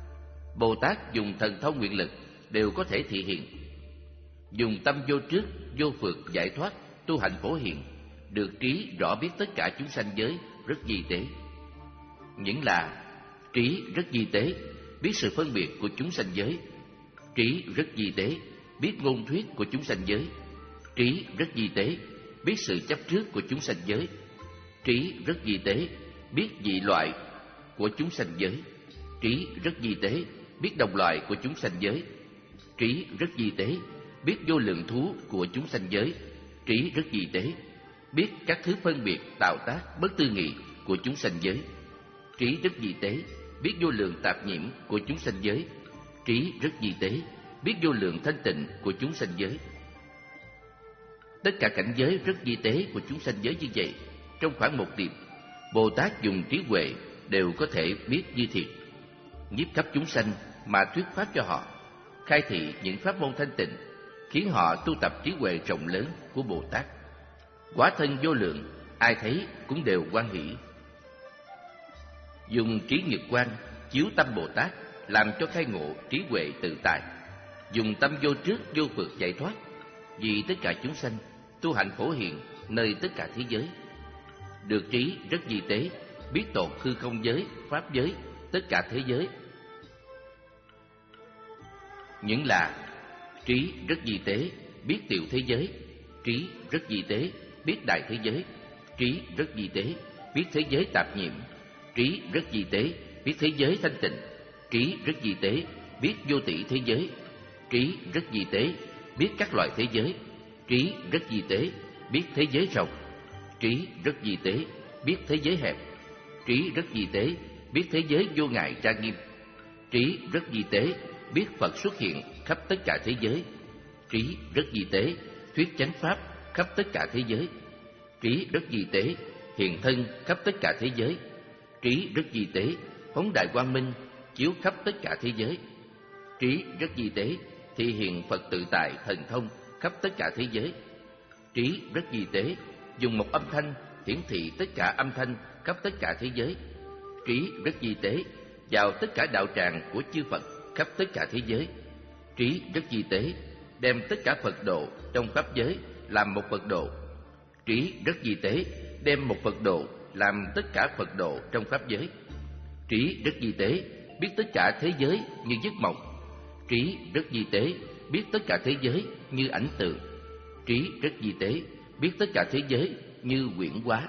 Bồ Tát dùng thần thông nguyện lực đều có thể thị hiện, dùng tâm vô trước vô phượt giải thoát, tu hạnh phổ hiền, được trí rõ biết tất cả chúng sanh giới, rất di tế. Những là trí rất di tế, biết sự phân biệt của chúng sanh giới. Trí rất di tế, biết ngôn thuyết của chúng sanh giới. Trí rất di tế, biết sự chấp trước của chúng sanh giới. Trí rất di tế, biết dị loại của chúng sanh giới. Trí rất di tế, biết đồng loại của chúng sanh giới. Trí rất di tế, biết vô lượng thú của chúng sanh giới. Trí rất di tế, biết các thứ phân biệt tạo tác bất tư nghị của chúng sanh giới. Trí rất di tế, biết vô lượng tạp nhiễm của chúng sanh giới. Trí rất di tế, biết vô lượng thanh tịnh của chúng sanh giới. Tất cả cảnh giới rất di tế của chúng sanh giới như vậy, trong khoảng một niệm, Bồ Tát dùng trí huệ đều có thể biết như thiệt, nhiếp khắp chúng sanh mà thuyết pháp cho họ, khai thị những pháp môn thanh tịnh, khiến họ tu tập trí huệ rộng lớn của Bồ Tát. Quả thân vô lượng, ai thấy cũng đều hoan hỷ. Dùng trí nhật quang chiếu tâm Bồ Tát, làm cho khai ngộ trí huệ tự tại. Dùng tâm vô trước vô phượt giải thoát, vì tất cả chúng sanh tu hạnh phổ hiền nơi tất cả thế giới. Được trí rất di tế, biết tột hư không giới, pháp giới, tất cả thế giới. Những là trí rất di tế, biết tiểu thế giới. Trí rất di tế, biết đại thế giới. Trí rất di tế, biết thế giới tạp nhiễm. Trí rất di tế, biết thế giới thanh tịnh. Trí rất di tế, biết vô tỷ thế giới. Trí rất di tế, biết các loại thế giới. Trí rất di tế, biết thế giới rộng. Trí rất di tế, biết thế giới hẹp. Trí rất di tế, biết thế giới vô ngại trang nghiêm. Trí rất di tế, biết Phật xuất hiện khắp tất cả thế giới. Trí rất di tế, thuyết chánh pháp khắp tất cả thế giới. Trí rất di tế, hiện thân khắp tất cả thế giới. Trí rất di tế, phóng đại quang minh chiếu khắp tất cả thế giới. Trí rất di tế, thị hiện Phật tự tại thần thông khắp tất cả thế giới. Trí rất di tế, dùng một âm thanh hiển thị tất cả âm thanh khắp tất cả thế giới. Trí rất di tế, vào tất cả đạo tràng của chư Phật khắp tất cả thế giới. Trí rất di tế, đem tất cả Phật độ trong pháp giới làm một Phật độ. Trí rất di tế, đem một Phật độ làm tất cả Phật độ trong pháp giới. Trí rất di tế, biết tất cả thế giới như giấc mộng. Trí rất di tế, biết tất cả thế giới như ảnh tượng. Trí rất di tế, biết tất cả thế giới như quyển hóa.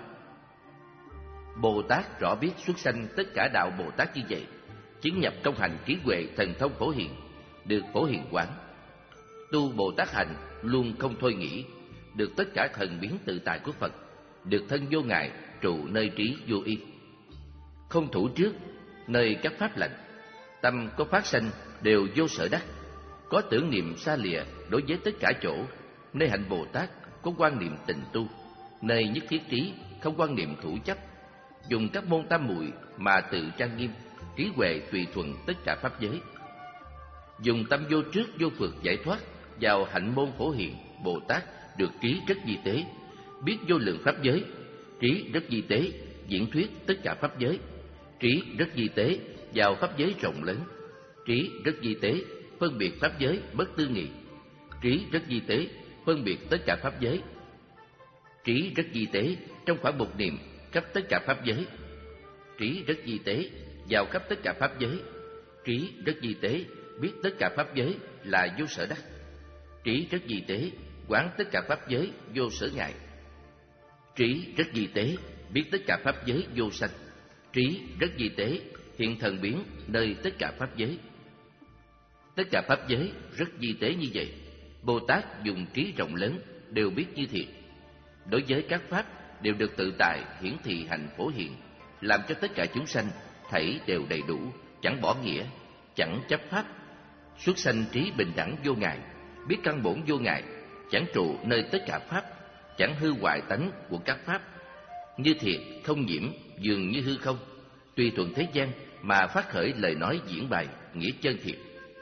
Bồ Tát rõ biết xuất sanh tất cả đạo Bồ Tát như vậy, chứng nhập công hành trí huệ thần thông phổ hiền, được phổ hiền quán. Tu Bồ Tát hành luôn không thôi nghĩ, được tất cả thần biến tự tại của Phật, được thân vô ngại trụ nơi trí vô y. Không thủ trước nơi các pháp lành, tâm có phát sanh đều vô sở đắc, có tưởng niệm xa lìa đối với tất cả chỗ. Nơi hạnh Bồ Tát có quan niệm tịnh tu, nơi nhất thiết trí không quan niệm thủ chấp. Dùng các môn tam muội mà tự trang nghiêm, trí huệ tùy thuận tất cả pháp giới. Dùng tâm vô trước vô phượt giải thoát vào hạnh môn phổ hiền, Bồ Tát được trí rất di tế, biết vô lượng pháp giới. Trí rất di tế, diễn thuyết tất cả pháp giới. Trí rất di tế, vào pháp giới rộng lớn. Trí rất di tế, phân biệt pháp giới bất tư nghị. Trí rất di tế, phân biệt tất cả pháp giới. Trí rất di tế, trong khoảng một niệm khắp tất cả pháp giới. Trí rất di tế, vào khắp tất cả pháp giới. Trí rất di tế, biết tất cả pháp giới là vô sở đắc. Trí rất di tế, quán tất cả pháp giới vô sở ngại. Trí rất di tế, biết tất cả pháp giới vô sanh. Trí rất di tế, hiện thần biến nơi tất cả pháp giới. Tất cả pháp giới rất di tế như vậy, Bồ Tát dùng trí rộng lớn đều biết như thiệt. Đối với các pháp đều được tự tại hiển thị hành phổ hiện, làm cho tất cả chúng sanh thảy đều đầy đủ, chẳng bỏ nghĩa, chẳng chấp pháp. Xuất sanh trí bình đẳng vô ngại, biết căn bổn vô ngại, chẳng trụ nơi tất cả pháp, chẳng hư hoại tánh của các pháp. Như thiệt không nhiễm, dường như hư không, tùy thuận thế gian mà phát khởi lời nói diễn bày nghĩa chân thiệt.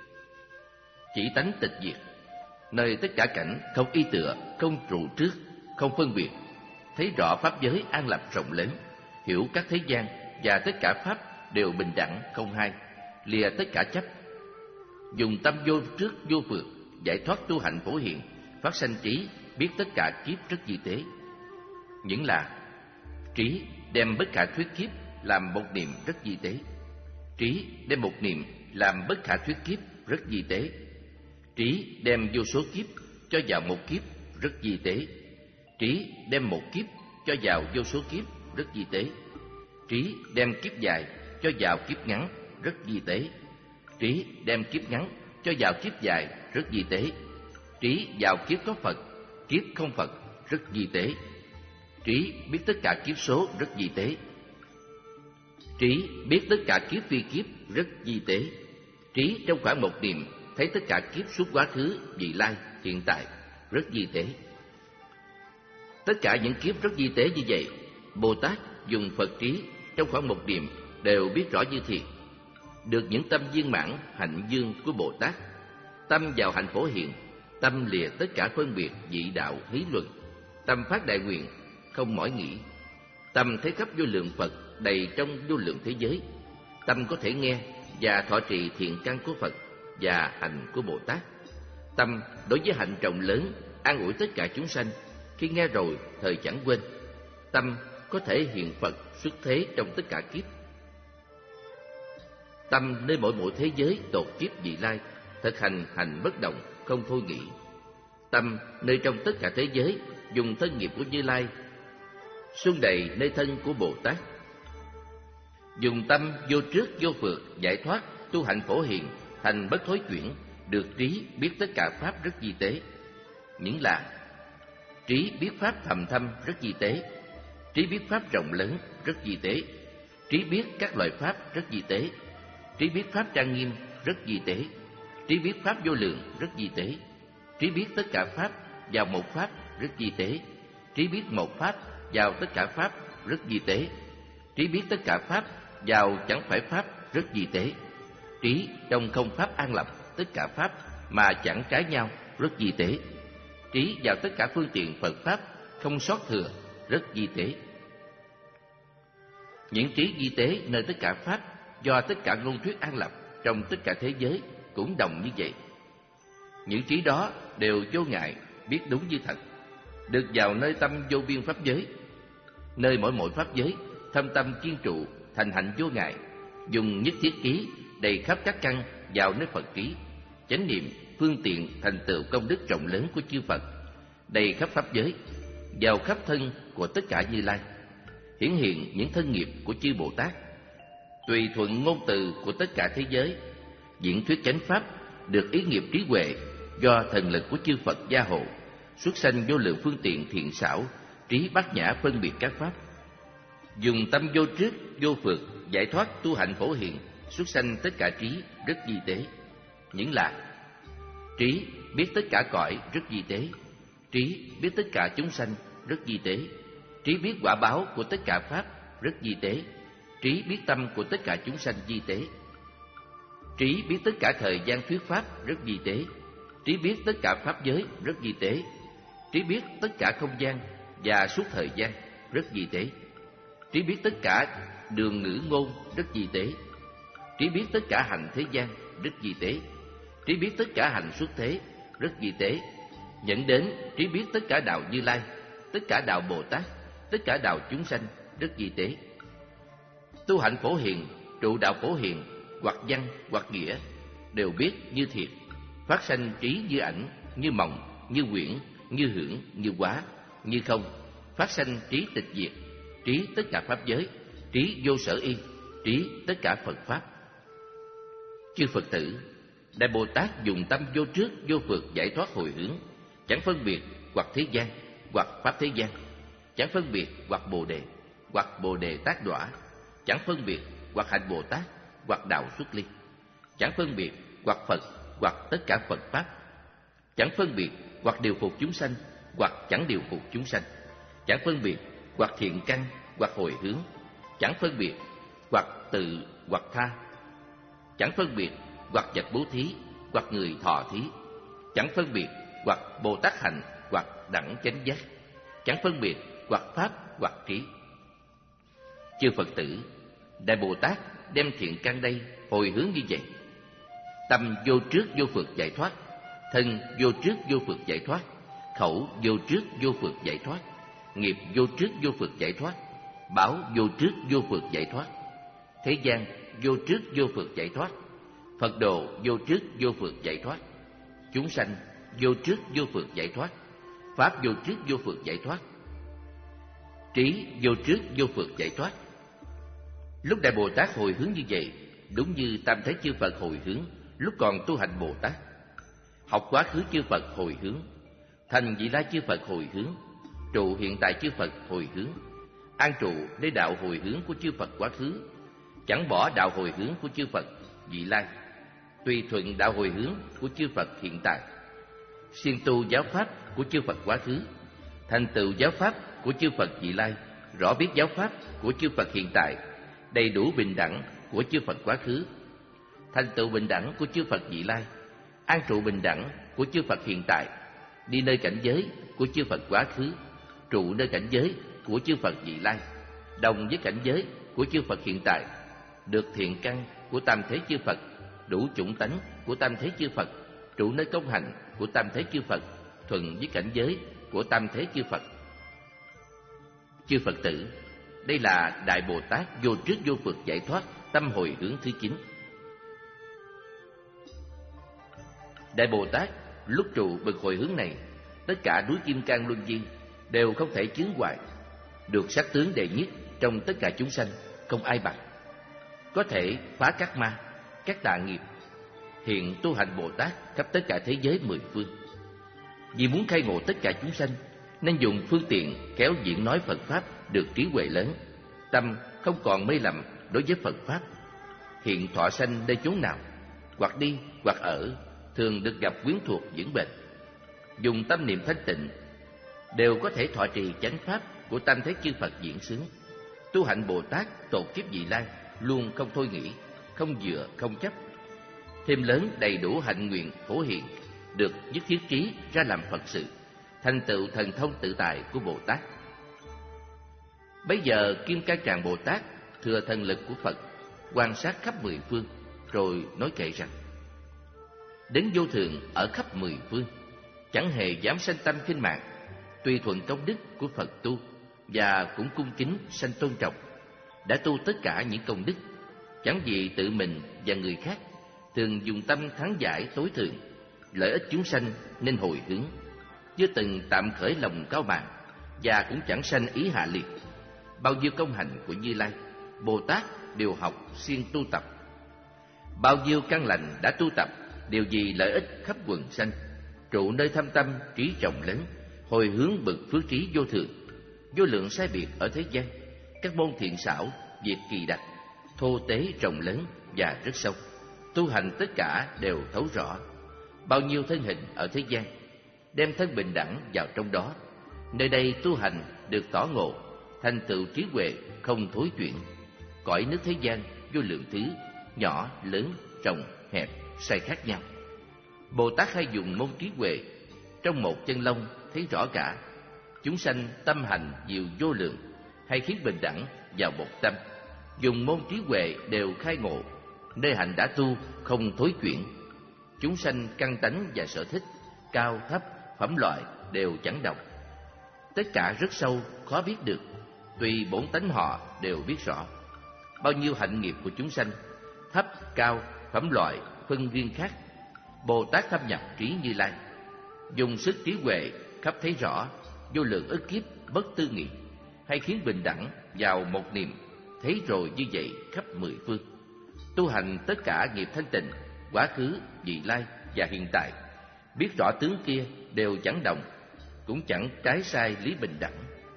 Chỉ tánh tịch diệt, nơi tất cả cảnh không y tựa, không trụ trước, không phân biệt, thấy rõ pháp giới an lập rộng lớn, hiểu các thế gian và tất cả pháp đều bình đẳng không hai, lìa tất cả chấp. Dùng tâm vô trước vô phượt, giải thoát tu hạnh phổ hiện, phát sanh trí, biết tất cả kiếp rất di tế. Những là trí đem bất khả thuyết kiếp làm một niệm rất di tế. Trí đem một niệm làm bất khả thuyết kiếp rất di tế. Trí đem vô số kiếp cho vào một kiếp rất di tế. Trí đem một kiếp cho vào vô số kiếp rất di tế. Trí đem kiếp dài cho vào kiếp ngắn rất di tế. Trí đem kiếp ngắn cho vào kiếp dài rất di tế. Trí vào kiếp có Phật, kiếp không Phật rất di tế. Trí biết tất cả kiếp số rất di tế. Trí biết tất cả kiếp phi kiếp rất di tế. Trí trong khoảng một niệm thấy tất cả kiếp suốt quá khứ, vị lai, hiện tại rất di tế. Tất cả những kiếp rất di tế như vậy, Bồ Tát dùng Phật trí trong khoảng một niệm đều biết rõ như thiệt. Được những tâm viên mãn hạnh dương của Bồ Tát, tâm vào hạnh phổ hiện, tâm lìa tất cả phân biệt dị đạo lý luận, tâm phát đại nguyện không mỏi nghĩ, tâm thấy khắp vô lượng Phật đầy trong vô lượng thế giới, tâm có thể nghe và thọ trì thiện căn của Phật và hành của Bồ Tát. Tâm đối với hạnh rộng lớn an ủi tất cả chúng sanh, khi nghe rồi thời chẳng quên. Tâm có thể hiện Phật xuất thế trong tất cả kiếp. Tâm nơi mỗi mỗi thế giới tột kiếp vị lai, thực hành hành bất động không thôi nghĩ. Tâm nơi trong tất cả thế giới dùng thân nghiệp của Như Lai xuân đầy nơi thân của Bồ Tát. Dùng tâm vô trước vô phượt giải thoát tu hạnh phổ hiền, thành bất thối chuyển, được trí biết tất cả pháp rất di tế. Những là trí biết pháp thầm thâm rất di tế, trí biết pháp rộng lớn rất di tế, trí biết các loại pháp rất di tế, trí biết pháp trang nghiêm rất di tế, trí biết pháp vô lượng rất di tế, trí biết tất cả pháp vào một pháp rất di tế, trí biết một pháp vào tất cả pháp rất di tế, trí biết tất cả pháp vào chẳng phải pháp rất di tế, trí trong không pháp an lập tất cả pháp mà chẳng trái nhau rất di tế, trí vào tất cả phương tiện Phật pháp không sót thừa rất di tế. Những trí di tế nơi tất cả pháp do tất cả ngôn thuyết an lập trong tất cả thế giới cũng đồng như vậy. Những trí đó đều vô ngại, biết đúng như thật, được vào nơi tâm vô biên pháp giới, nơi mỗi mỗi pháp giới thâm tâm kiên trụ, thành hạnh vô ngại, dùng nhất thiết trí đầy khắp các căn vào nơi Phật trí, chánh niệm phương tiện thành tựu công đức rộng lớn của chư Phật, đầy khắp pháp giới, vào khắp thân của tất cả Như Lai, hiển hiện những thân nghiệp của chư Bồ Tát, tùy thuận ngôn từ của tất cả thế giới, diễn thuyết chánh pháp, được ý nghiệp trí huệ do thần lực của chư Phật gia hộ, xuất sanh vô lượng phương tiện thiện xảo, trí bát nhã phân biệt các pháp, dùng tâm vô trước vô phượt giải thoát tu hạnh phổ hiện, xuất sanh tất cả trí rất vi tế. Những là trí biết tất cả cõi rất vi tế, trí biết tất cả chúng sanh rất vi tế, trí biết quả báo của tất cả pháp rất vi tế, trí biết tâm của tất cả chúng sanh vi tế, trí biết tất cả thời gian thuyết pháp rất vi tế, trí biết tất cả pháp giới rất vi tế, trí biết tất cả không gian và suốt thời gian rất vi tế, trí biết tất cả đường ngữ ngôn rất vi tế, trí biết tất cả hành thế gian rất vi tế, trí biết tất cả hành xuất thế rất vi tế, dẫn đến trí biết tất cả đạo Như Lai, tất cả đạo Bồ Tát, tất cả đạo chúng sanh rất vi tế. Tu hạnh phổ hiền, trụ đạo phổ hiền, hoặc văn hoặc nghĩa đều biết như thiệt, phát sanh trí như ảnh, như mộng, như quyển, như hưởng, như hóa, như không, phát sanh trí tịch diệt, trí tất cả pháp giới, trí vô sở y, trí tất cả Phật pháp. Chư Phật tử, Đại Bồ Tát dùng tâm vô trước vô phượt giải thoát hồi hướng, chẳng phân biệt hoặc thế gian hoặc pháp thế gian, chẳng phân biệt hoặc Bồ đề hoặc Bồ đề tác đọa, chẳng phân biệt hoặc hạnh Bồ Tát hoặc đạo xuất ly, chẳng phân biệt hoặc Phật hoặc tất cả Phật pháp, chẳng phân biệt hoặc điều phục chúng sanh hoặc chẳng điều phục chúng sanh, chẳng phân biệt hoặc thiện căn hoặc hồi hướng, chẳng phân biệt hoặc tự hoặc tha, chẳng phân biệt hoặc vật bố thí hoặc người thọ thí, chẳng phân biệt hoặc Bồ Tát hạnh hoặc đẳng chánh giác, chẳng phân biệt hoặc pháp hoặc trí. Chư Phật tử, Đại Bồ Tát đem thiện căn đây hồi hướng như vậy: tâm vô trước vô phượt giải thoát, thân vô trước vô phượt giải thoát, khẩu vô trước vô phượt giải thoát, nghiệp vô trước vô phượt giải thoát, báo vô trước vô phượt giải thoát, thế gian vô trước vô phượt giải thoát, Phật độ vô trước vô phượt giải thoát, chúng sanh vô trước vô phượt giải thoát, pháp vô trước vô phượt giải thoát, trí vô trước vô phượt giải thoát. Lúc Đại Bồ Tát hồi hướng như vậy, đúng như tam thế chư Phật hồi hướng lúc còn tu hành Bồ Tát, học quá khứ chư Phật hồi hướng, thành vị lai chư Phật hồi hướng, trụ hiện tại chư Phật hồi hướng, an trụ nơi đạo hồi hướng của chư Phật quá khứ, chẳng bỏ đạo hồi hướng của chư Phật vị lai, tùy thuận đạo hồi hướng của chư Phật hiện tại, siêng tu giáo pháp của chư Phật quá khứ, thành tựu giáo pháp của chư Phật vị lai, rõ biết giáo pháp của chư Phật hiện tại, đầy đủ bình đẳng của chư Phật quá khứ, thành tựu bình đẳng của chư Phật vị lai, an trụ bình đẳng của chư Phật hiện tại, đi nơi cảnh giới của chư Phật quá khứ, trụ nơi cảnh giới của chư Phật vị lai, đồng với cảnh giới của chư Phật hiện tại, được thiện căn của tam thế chư Phật, đủ chủng tánh của tam thế chư Phật, trụ nơi công hạnh của tam thế chư Phật, thuận với cảnh giới của tam thế chư Phật. Chư Phật tử, đây là Đại Bồ Tát vô trước vô phượt giải thoát tâm hồi hướng thứ chín. Đại Bồ Tát lúc trụ bậc hồi hướng này, tất cả núi Kim Cang Luân Viên đều không thể chướng hoại, được sắc tướng đệ nhất trong tất cả chúng sanh, không ai bằng, có thể phá các ma, các tà nghiệp, hiện tu hành Bồ Tát khắp tất cả thế giới mười phương. Vì muốn khai ngộ tất cả chúng sanh, nên dùng phương tiện kéo diễn nói Phật pháp được trí huệ lớn, tâm không còn mê lầm đối với Phật pháp, hiện thọ sanh nơi chốn nào, hoặc đi hoặc ở, thường được gặp quyến thuộc vững bền, dùng tâm niệm thanh tịnh, đều có thể thọ trì chánh pháp của tam thế chư Phật diễn xướng, tu hạnh Bồ Tát tột kiếp vị lai, luôn không thôi nghĩ, không dựa không chấp, thêm lớn đầy đủ hạnh nguyện phổ hiện, được nhất thiết trí ra làm Phật sự, thành tựu thần thông tự tại của Bồ Tát. Bấy giờ Kim Cang Tràng Bồ Tát thừa thần lực của Phật, quan sát khắp mười phương, rồi nói kệ rằng: Đấng vô thượng ở khắp mười phương, chẳng hề dám sanh tâm khinh mạng, tùy thuận công đức của Phật tu và cũng cung kính sanh tôn trọng, đã tu tất cả những công đức, chẳng vì tự mình và người khác, thường dùng tâm thắng giải tối thượng, lợi ích chúng sanh nên hồi hướng, chưa từng tạm khởi lòng cao mạn và cũng chẳng sanh ý hạ liệt. Bao nhiêu công hạnh của Như Lai, Bồ Tát đều học siêng tu tập. Bao nhiêu căn lành đã tu tập đều vì lợi ích khắp quần sanh, trụ nơi thâm tâm trí trọng lớn, hồi hướng bậc phước trí vô thượng, vô lượng sai biệt ở thế gian, các môn thiện xảo, việc kỳ đặc, thô tế rộng lớn và rất sâu, tu hành tất cả đều thấu rõ. Bao nhiêu thân hình ở thế gian, đem thân bình đẳng vào trong đó, nơi đây tu hành được tỏ ngộ, thành tựu trí huệ không thối chuyển. Cõi nước thế gian vô lượng thứ, nhỏ, lớn, rộng, hẹp, sai khác nhau. Bồ Tát hay dùng môn trí huệ, trong một chân lông thấy rõ cả. Chúng sanh tâm hành nhiều vô lượng, hay khiến bình đẳng vào một tâm, dùng môn trí huệ đều khai ngộ, nơi hạnh đã tu không thối chuyển. Chúng sanh căn tánh và sở thích, cao thấp, phẩm loại đều chẳng đồng, tất cả rất sâu khó biết được, tùy bổn tánh họ đều biết rõ. Bao nhiêu hạnh nghiệp của chúng sanh, thấp, cao, phẩm loại, phân riêng khác, Bồ Tát thâm nhập trí Như Lai, dùng sức trí huệ khắp thấy rõ, vô lượng ức kiếp bất tư nghị, hay khiến bình đẳng vào một niệm, thấy rồi như vậy khắp mười phương. Tu hành tất cả nghiệp thanh tịnh, quá khứ, vị lai và hiện tại, biết rõ tướng kia đều chẳng đồng, cũng chẳng trái sai lý bình đẳng,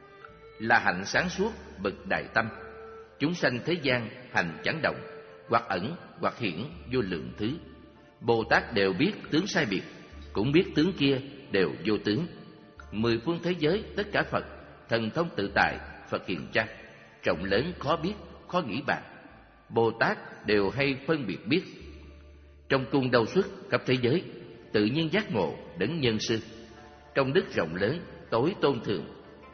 là hạnh sáng suốt bậc đại tâm. Chúng sanh thế gian hành chẳng đồng, hoặc ẩn hoặc hiển vô lượng thứ. Bồ Tát đều biết tướng sai biệt, cũng biết tướng kia đều vô tướng. Mười phương thế giới tất cả Phật, thần thông tự tại, Phật hiền trang, rộng lớn khó biết, khó nghĩ bàn. Bồ Tát đều hay phân biệt biết. Trong cung đâu xuất khắp thế giới, tự nhiên giác ngộ đấng nhân sư, công đức rộng lớn, tối tôn thượng.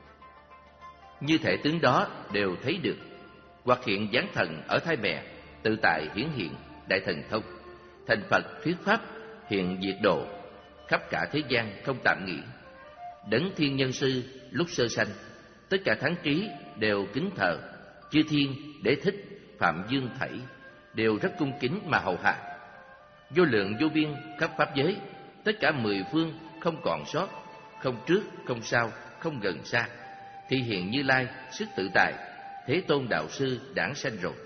Như thể tướng đó đều thấy được, hoặc hiện dáng thần ở thai mẹ, tự tại hiển hiện, đại thần thông, thành Phật thuyết pháp, hiện diệt độ, khắp cả thế gian không tạm nghỉ. Đấng thiên nhân sư lúc sơ sanh, tất cả thắng trí đều kính thờ, chư thiên, đế thích, phạm dương thảy đều rất cung kính mà hầu hạ. Vô lượng vô biên khắp pháp giới, tất cả mười phương không còn sót, không trước, không sau, không gần xa, thì hiện Như Lai sức tự tại, Thế Tôn đạo sư đản sanh rồi.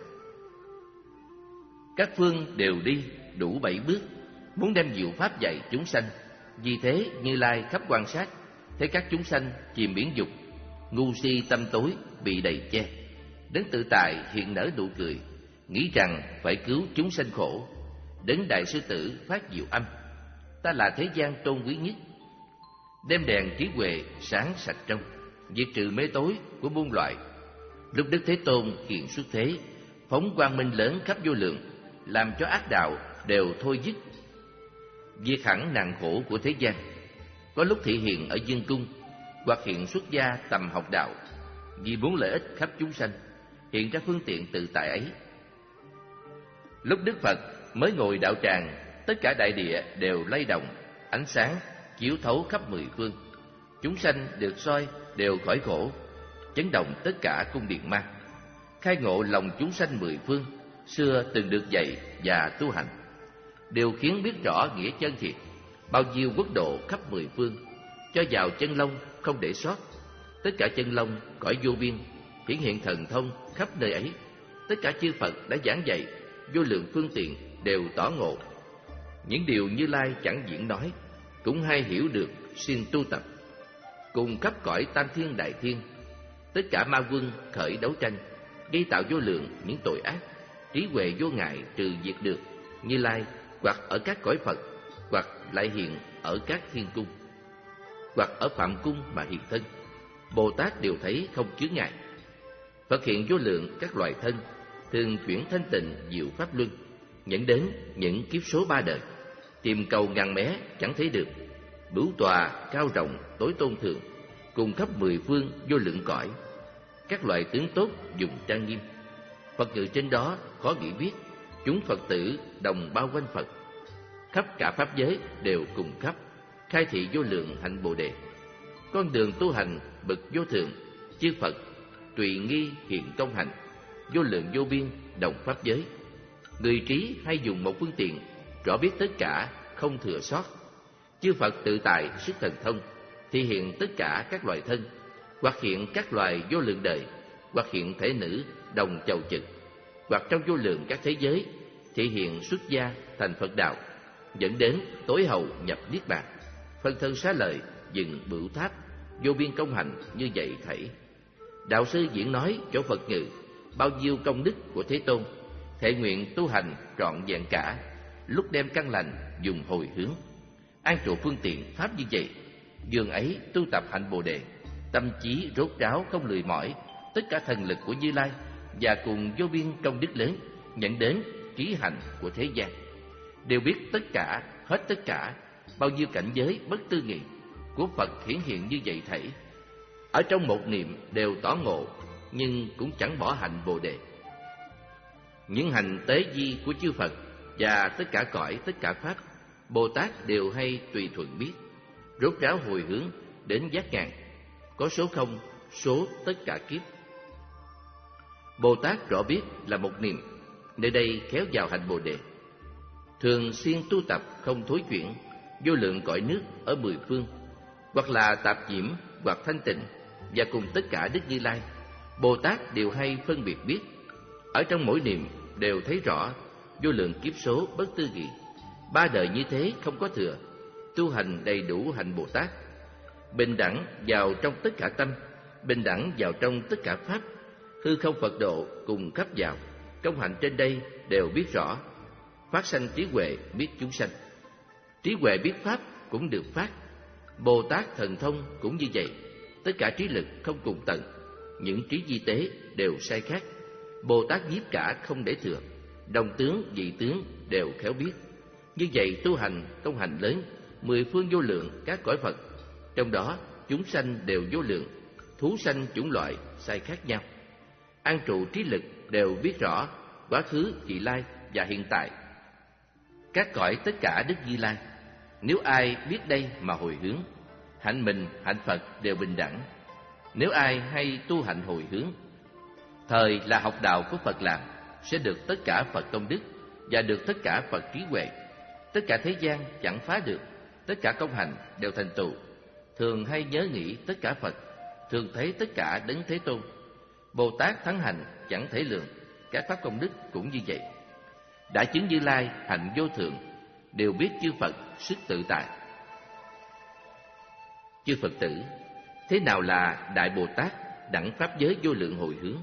Các phương đều đi đủ bảy bước, muốn đem diệu pháp dạy chúng sanh. Vì thế Như Lai khắp quan sát, thấy các chúng sanh chìm biển dục, ngu si tâm tối bị đầy che. Đấng tự tại hiện nở nụ cười, nghĩ rằng phải cứu chúng sanh khổ. Đấng đại sư tử phát diệu âm, ta là thế gian tôn quý nhất. Đem đèn trí huệ sáng sạch trong, diệt trừ mê tối của muôn loại. Lúc Đức Thế Tôn hiện xuất thế, phóng quang minh lớn khắp vô lượng, làm cho ác đạo đều thôi dứt, diệt hẳn nạn khổ của thế gian. Có lúc thị hiện ở dương cung, hoặc hiện xuất gia tầm học đạo, vì muốn lợi ích khắp chúng sanh, hiện ra phương tiện tự tại ấy. Lúc Đức Phật mới ngồi đạo tràng, tất cả đại địa đều lay động, ánh sáng chiếu thấu khắp mười phương. Chúng sanh được soi đều khỏi khổ, chấn động tất cả cung điện ma, khai ngộ lòng chúng sanh mười phương xưa từng được dạy và tu hành, đều khiến biết rõ nghĩa chân thiệt. Bao nhiêu quốc độ khắp mười phương, cho vào chân lông không để sót. Tất cả chân lông cõi vô biên, hiển hiện thần thông khắp nơi ấy. Tất cả chư Phật đã giảng dạy, vô lượng phương tiện đều tỏ ngộ. Những điều Như Lai chẳng diễn nói, cũng hay hiểu được siêng tu tập. Cùng khắp cõi tam thiên đại thiên, tất cả ma quân khởi đấu tranh, gây tạo vô lượng những tội ác. Trí huệ vô ngại trừ diệt được. Như Lai hoặc ở các cõi Phật, hoặc lại hiện ở các thiên cung, hoặc ở phạm cung mà hiện thân. Bồ Tát đều thấy không chướng ngại. Phật hiện vô lượng các loài thân, thường chuyển thanh tịnh diệu pháp luân, dẫn đến những kiếp số ba đời. Tìm cầu ngàn mé chẳng thấy được, bửu tòa cao rộng tối tôn thượng, cùng khắp mười phương vô lượng cõi. Các loại tướng tốt dùng trang nghiêm, Phật ngự trên đó khó nghĩ biết. Chúng Phật tử đồng bao quanh Phật, khắp cả pháp giới đều cùng khắp, khai thị vô lượng hạnh Bồ Đề. Con đường tu hành bậc vô thượng, chư Phật tùy nghi hiện công hành, vô lượng vô biên đồng pháp giới. Người trí hay dùng một phương tiện, rõ biết tất cả không thừa sót. Chư Phật tự tại sức thần thông, thi hiện tất cả các loài thân, hoặc hiện các loài vô lượng đời, hoặc hiện thể nữ đồng chầu chực, hoặc trong vô lượng các thế giới, thị hiện xuất gia thành Phật đạo, dẫn đến tối hậu nhập niết bàn. Phân thân xá lợi dựng bửu tháp, vô biên công hành như vậy thảy. Đạo sư diễn nói chỗ Phật ngự, bao nhiêu công đức của Thế Tôn, thể nguyện tu hành trọn vẹn cả, lúc đem căn lành dùng hồi hướng. An trụ phương tiện pháp như vậy, dường ấy tu tập hạnh Bồ Đề, tâm trí rốt ráo không lười mỏi, tất cả thần lực của Như Lai và cùng vô biên công đức lớn nhận đến trí hạnh của thế gian, đều biết tất cả, hết tất cả, bao nhiêu cảnh giới bất tư nghị của Phật hiển hiện như vậy thảy. Ở trong một niệm đều tỏ ngộ, nhưng cũng chẳng bỏ hạnh Bồ Đề. Những hành tế di của chư Phật và tất cả cõi, tất cả pháp, Bồ Tát đều hay tùy thuận biết, rốt ráo hồi hướng đến giác ngàn, có số không, số tất cả kiếp. Bồ Tát rõ biết là một niệm, nơi đây khéo vào hạnh Bồ Đề. Thường xuyên tu tập không thối chuyển, vô lượng cõi nước ở mười phương, hoặc là tạp nhiễm, hoặc thanh tịnh, và cùng tất cả Đức Như Lai, Bồ Tát đều hay phân biệt biết. Ở trong mỗi niệm đều thấy rõ vô lượng kiếp số bất tư nghị, ba đời như thế không có thừa, tu hành đầy đủ hạnh Bồ Tát, bình đẳng vào trong tất cả tâm, bình đẳng vào trong tất cả pháp, hư không Phật độ cùng khắp vào. Công hạnh trên đây đều biết rõ, phát sanh trí huệ biết chúng sanh, trí huệ biết pháp cũng được phát. Bồ Tát thần thông cũng như vậy, tất cả trí lực không cùng tận, những trí di tế đều sai khác. Bồ Tát nhiếp cả không để thừa, đồng tướng dị tướng đều khéo biết. Như vậy tu hành công hành lớn, mười phương vô lượng các cõi Phật, trong đó chúng sanh đều vô lượng, thú sanh chủng loại sai khác nhau. An trụ trí lực đều biết rõ quá khứ, vị lai và hiện tại, các cõi tất cả Đức Như Lai. Nếu ai biết đây mà hồi hướng, hạnh mình hạnh Phật đều bình đẳng. Nếu ai hay tu hạnh hồi hướng, thời là học đạo của Phật làm, sẽ được tất cả Phật công đức và được tất cả Phật trí huệ. Tất cả thế gian chẳng phá được, tất cả công hành đều thành tựu. Thường hay nhớ nghĩ tất cả Phật, thường thấy tất cả Đấng Thế Tôn. Bồ Tát thắng hành chẳng thể lượng, các pháp công đức cũng như vậy. Đã chứng Như Lai hạnh vô thượng, đều biết chư Phật sức tự tại. Chư Phật tử, thế nào là Đại Bồ Tát đẳng pháp giới vô lượng hồi hướng?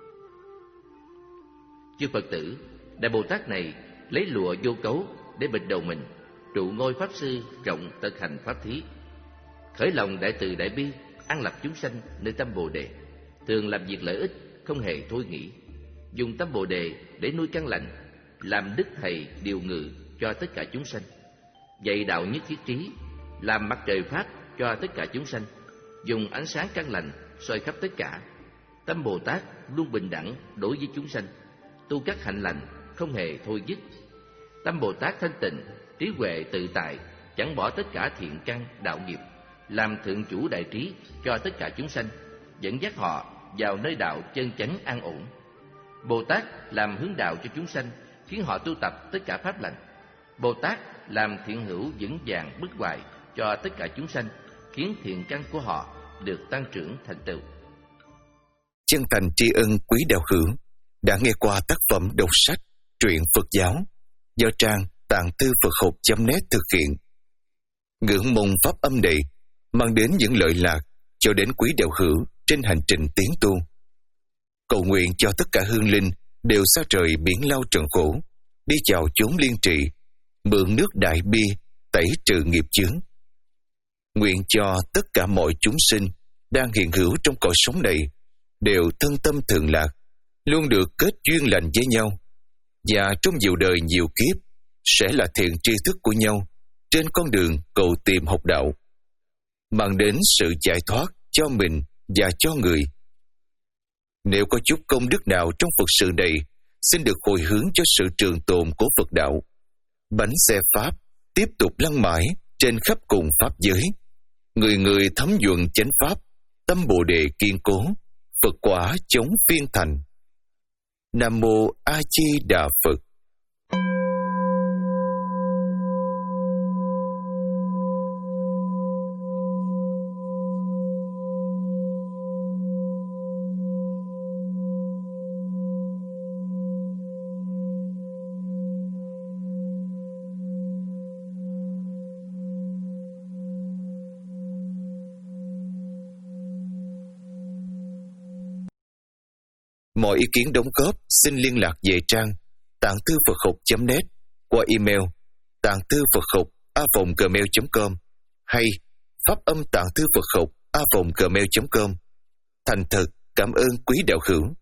Chư Phật tử, Đại Bồ Tát này lấy lụa vô cấu để bịt đầu mình, trụ ngôi pháp sư rộng thực hành pháp thí, khởi lòng đại từ đại bi, an lập chúng sanh nơi tâm Bồ Đề, thường làm việc lợi ích không hề thôi nghĩ, dùng tâm Bồ Đề để nuôi căn lành, làm đức thầy điều ngự cho tất cả chúng sanh, dạy đạo nhất thiết trí, làm mặt trời pháp cho tất cả chúng sanh, dùng ánh sáng căn lành soi khắp tất cả. Tâm Bồ Tát luôn bình đẳng đối với chúng sanh, tu các hạnh lành không hề thôi dứt. Tâm Bồ Tát thanh tịnh, trí huệ tự tại, chẳng bỏ tất cả thiện căn đạo nghiệp, làm thượng chủ đại trí cho tất cả chúng sanh, dẫn dắt họ vào nơi đạo chân chánh an ổn. Bồ Tát làm hướng đạo cho chúng sanh, khiến họ tu tập tất cả pháp lành. Bồ Tát làm thiện hữu vững vàng bất hoại cho tất cả chúng sanh, khiến thiện căn của họ được tăng trưởng thành tựu. Chân thành tri ân quý đạo hữu đã nghe qua tác phẩm đọc sách truyện Phật giáo do trang Tạng Tư Phật Học chấm net thực hiện. Ngưỡng mong pháp âm này mang đến những lợi lạc cho đến quý đạo hữu trên hành trình tiến tu. Cầu nguyện cho tất cả hương linh đều xa trời biển lao trần khổ, đi vào chốn liên trị, mượn nước đại bi tẩy trừ nghiệp chướng. Nguyện cho tất cả mọi chúng sinh đang hiện hữu trong cõi sống này đều thân tâm thường lạc, luôn được kết duyên lành với nhau, và trong nhiều đời nhiều kiếp sẽ là thiện tri thức của nhau trên con đường cầu tìm học đạo, mang đến sự giải thoát cho mình và cho người. Nếu có chút công đức nào trong Phật sự này, xin được hồi hướng cho sự trường tồn của Phật đạo. Bánh xe Pháp tiếp tục lăn mãi trên khắp cùng pháp giới. Người người thấm nhuận chánh pháp, tâm Bồ đề kiên cố, Phật quả chống phiên thành. Nam mô A Di Đà Phật. Mọi ý kiến đóng góp xin liên lạc về trang tạng thư Phật học chấm net qua email tạng thư Phật học a vòng gmail chấm com hay pháp âm tạng thư Phật học a vòng gmail chấm com. Thành thật cảm ơn quý đạo hữu.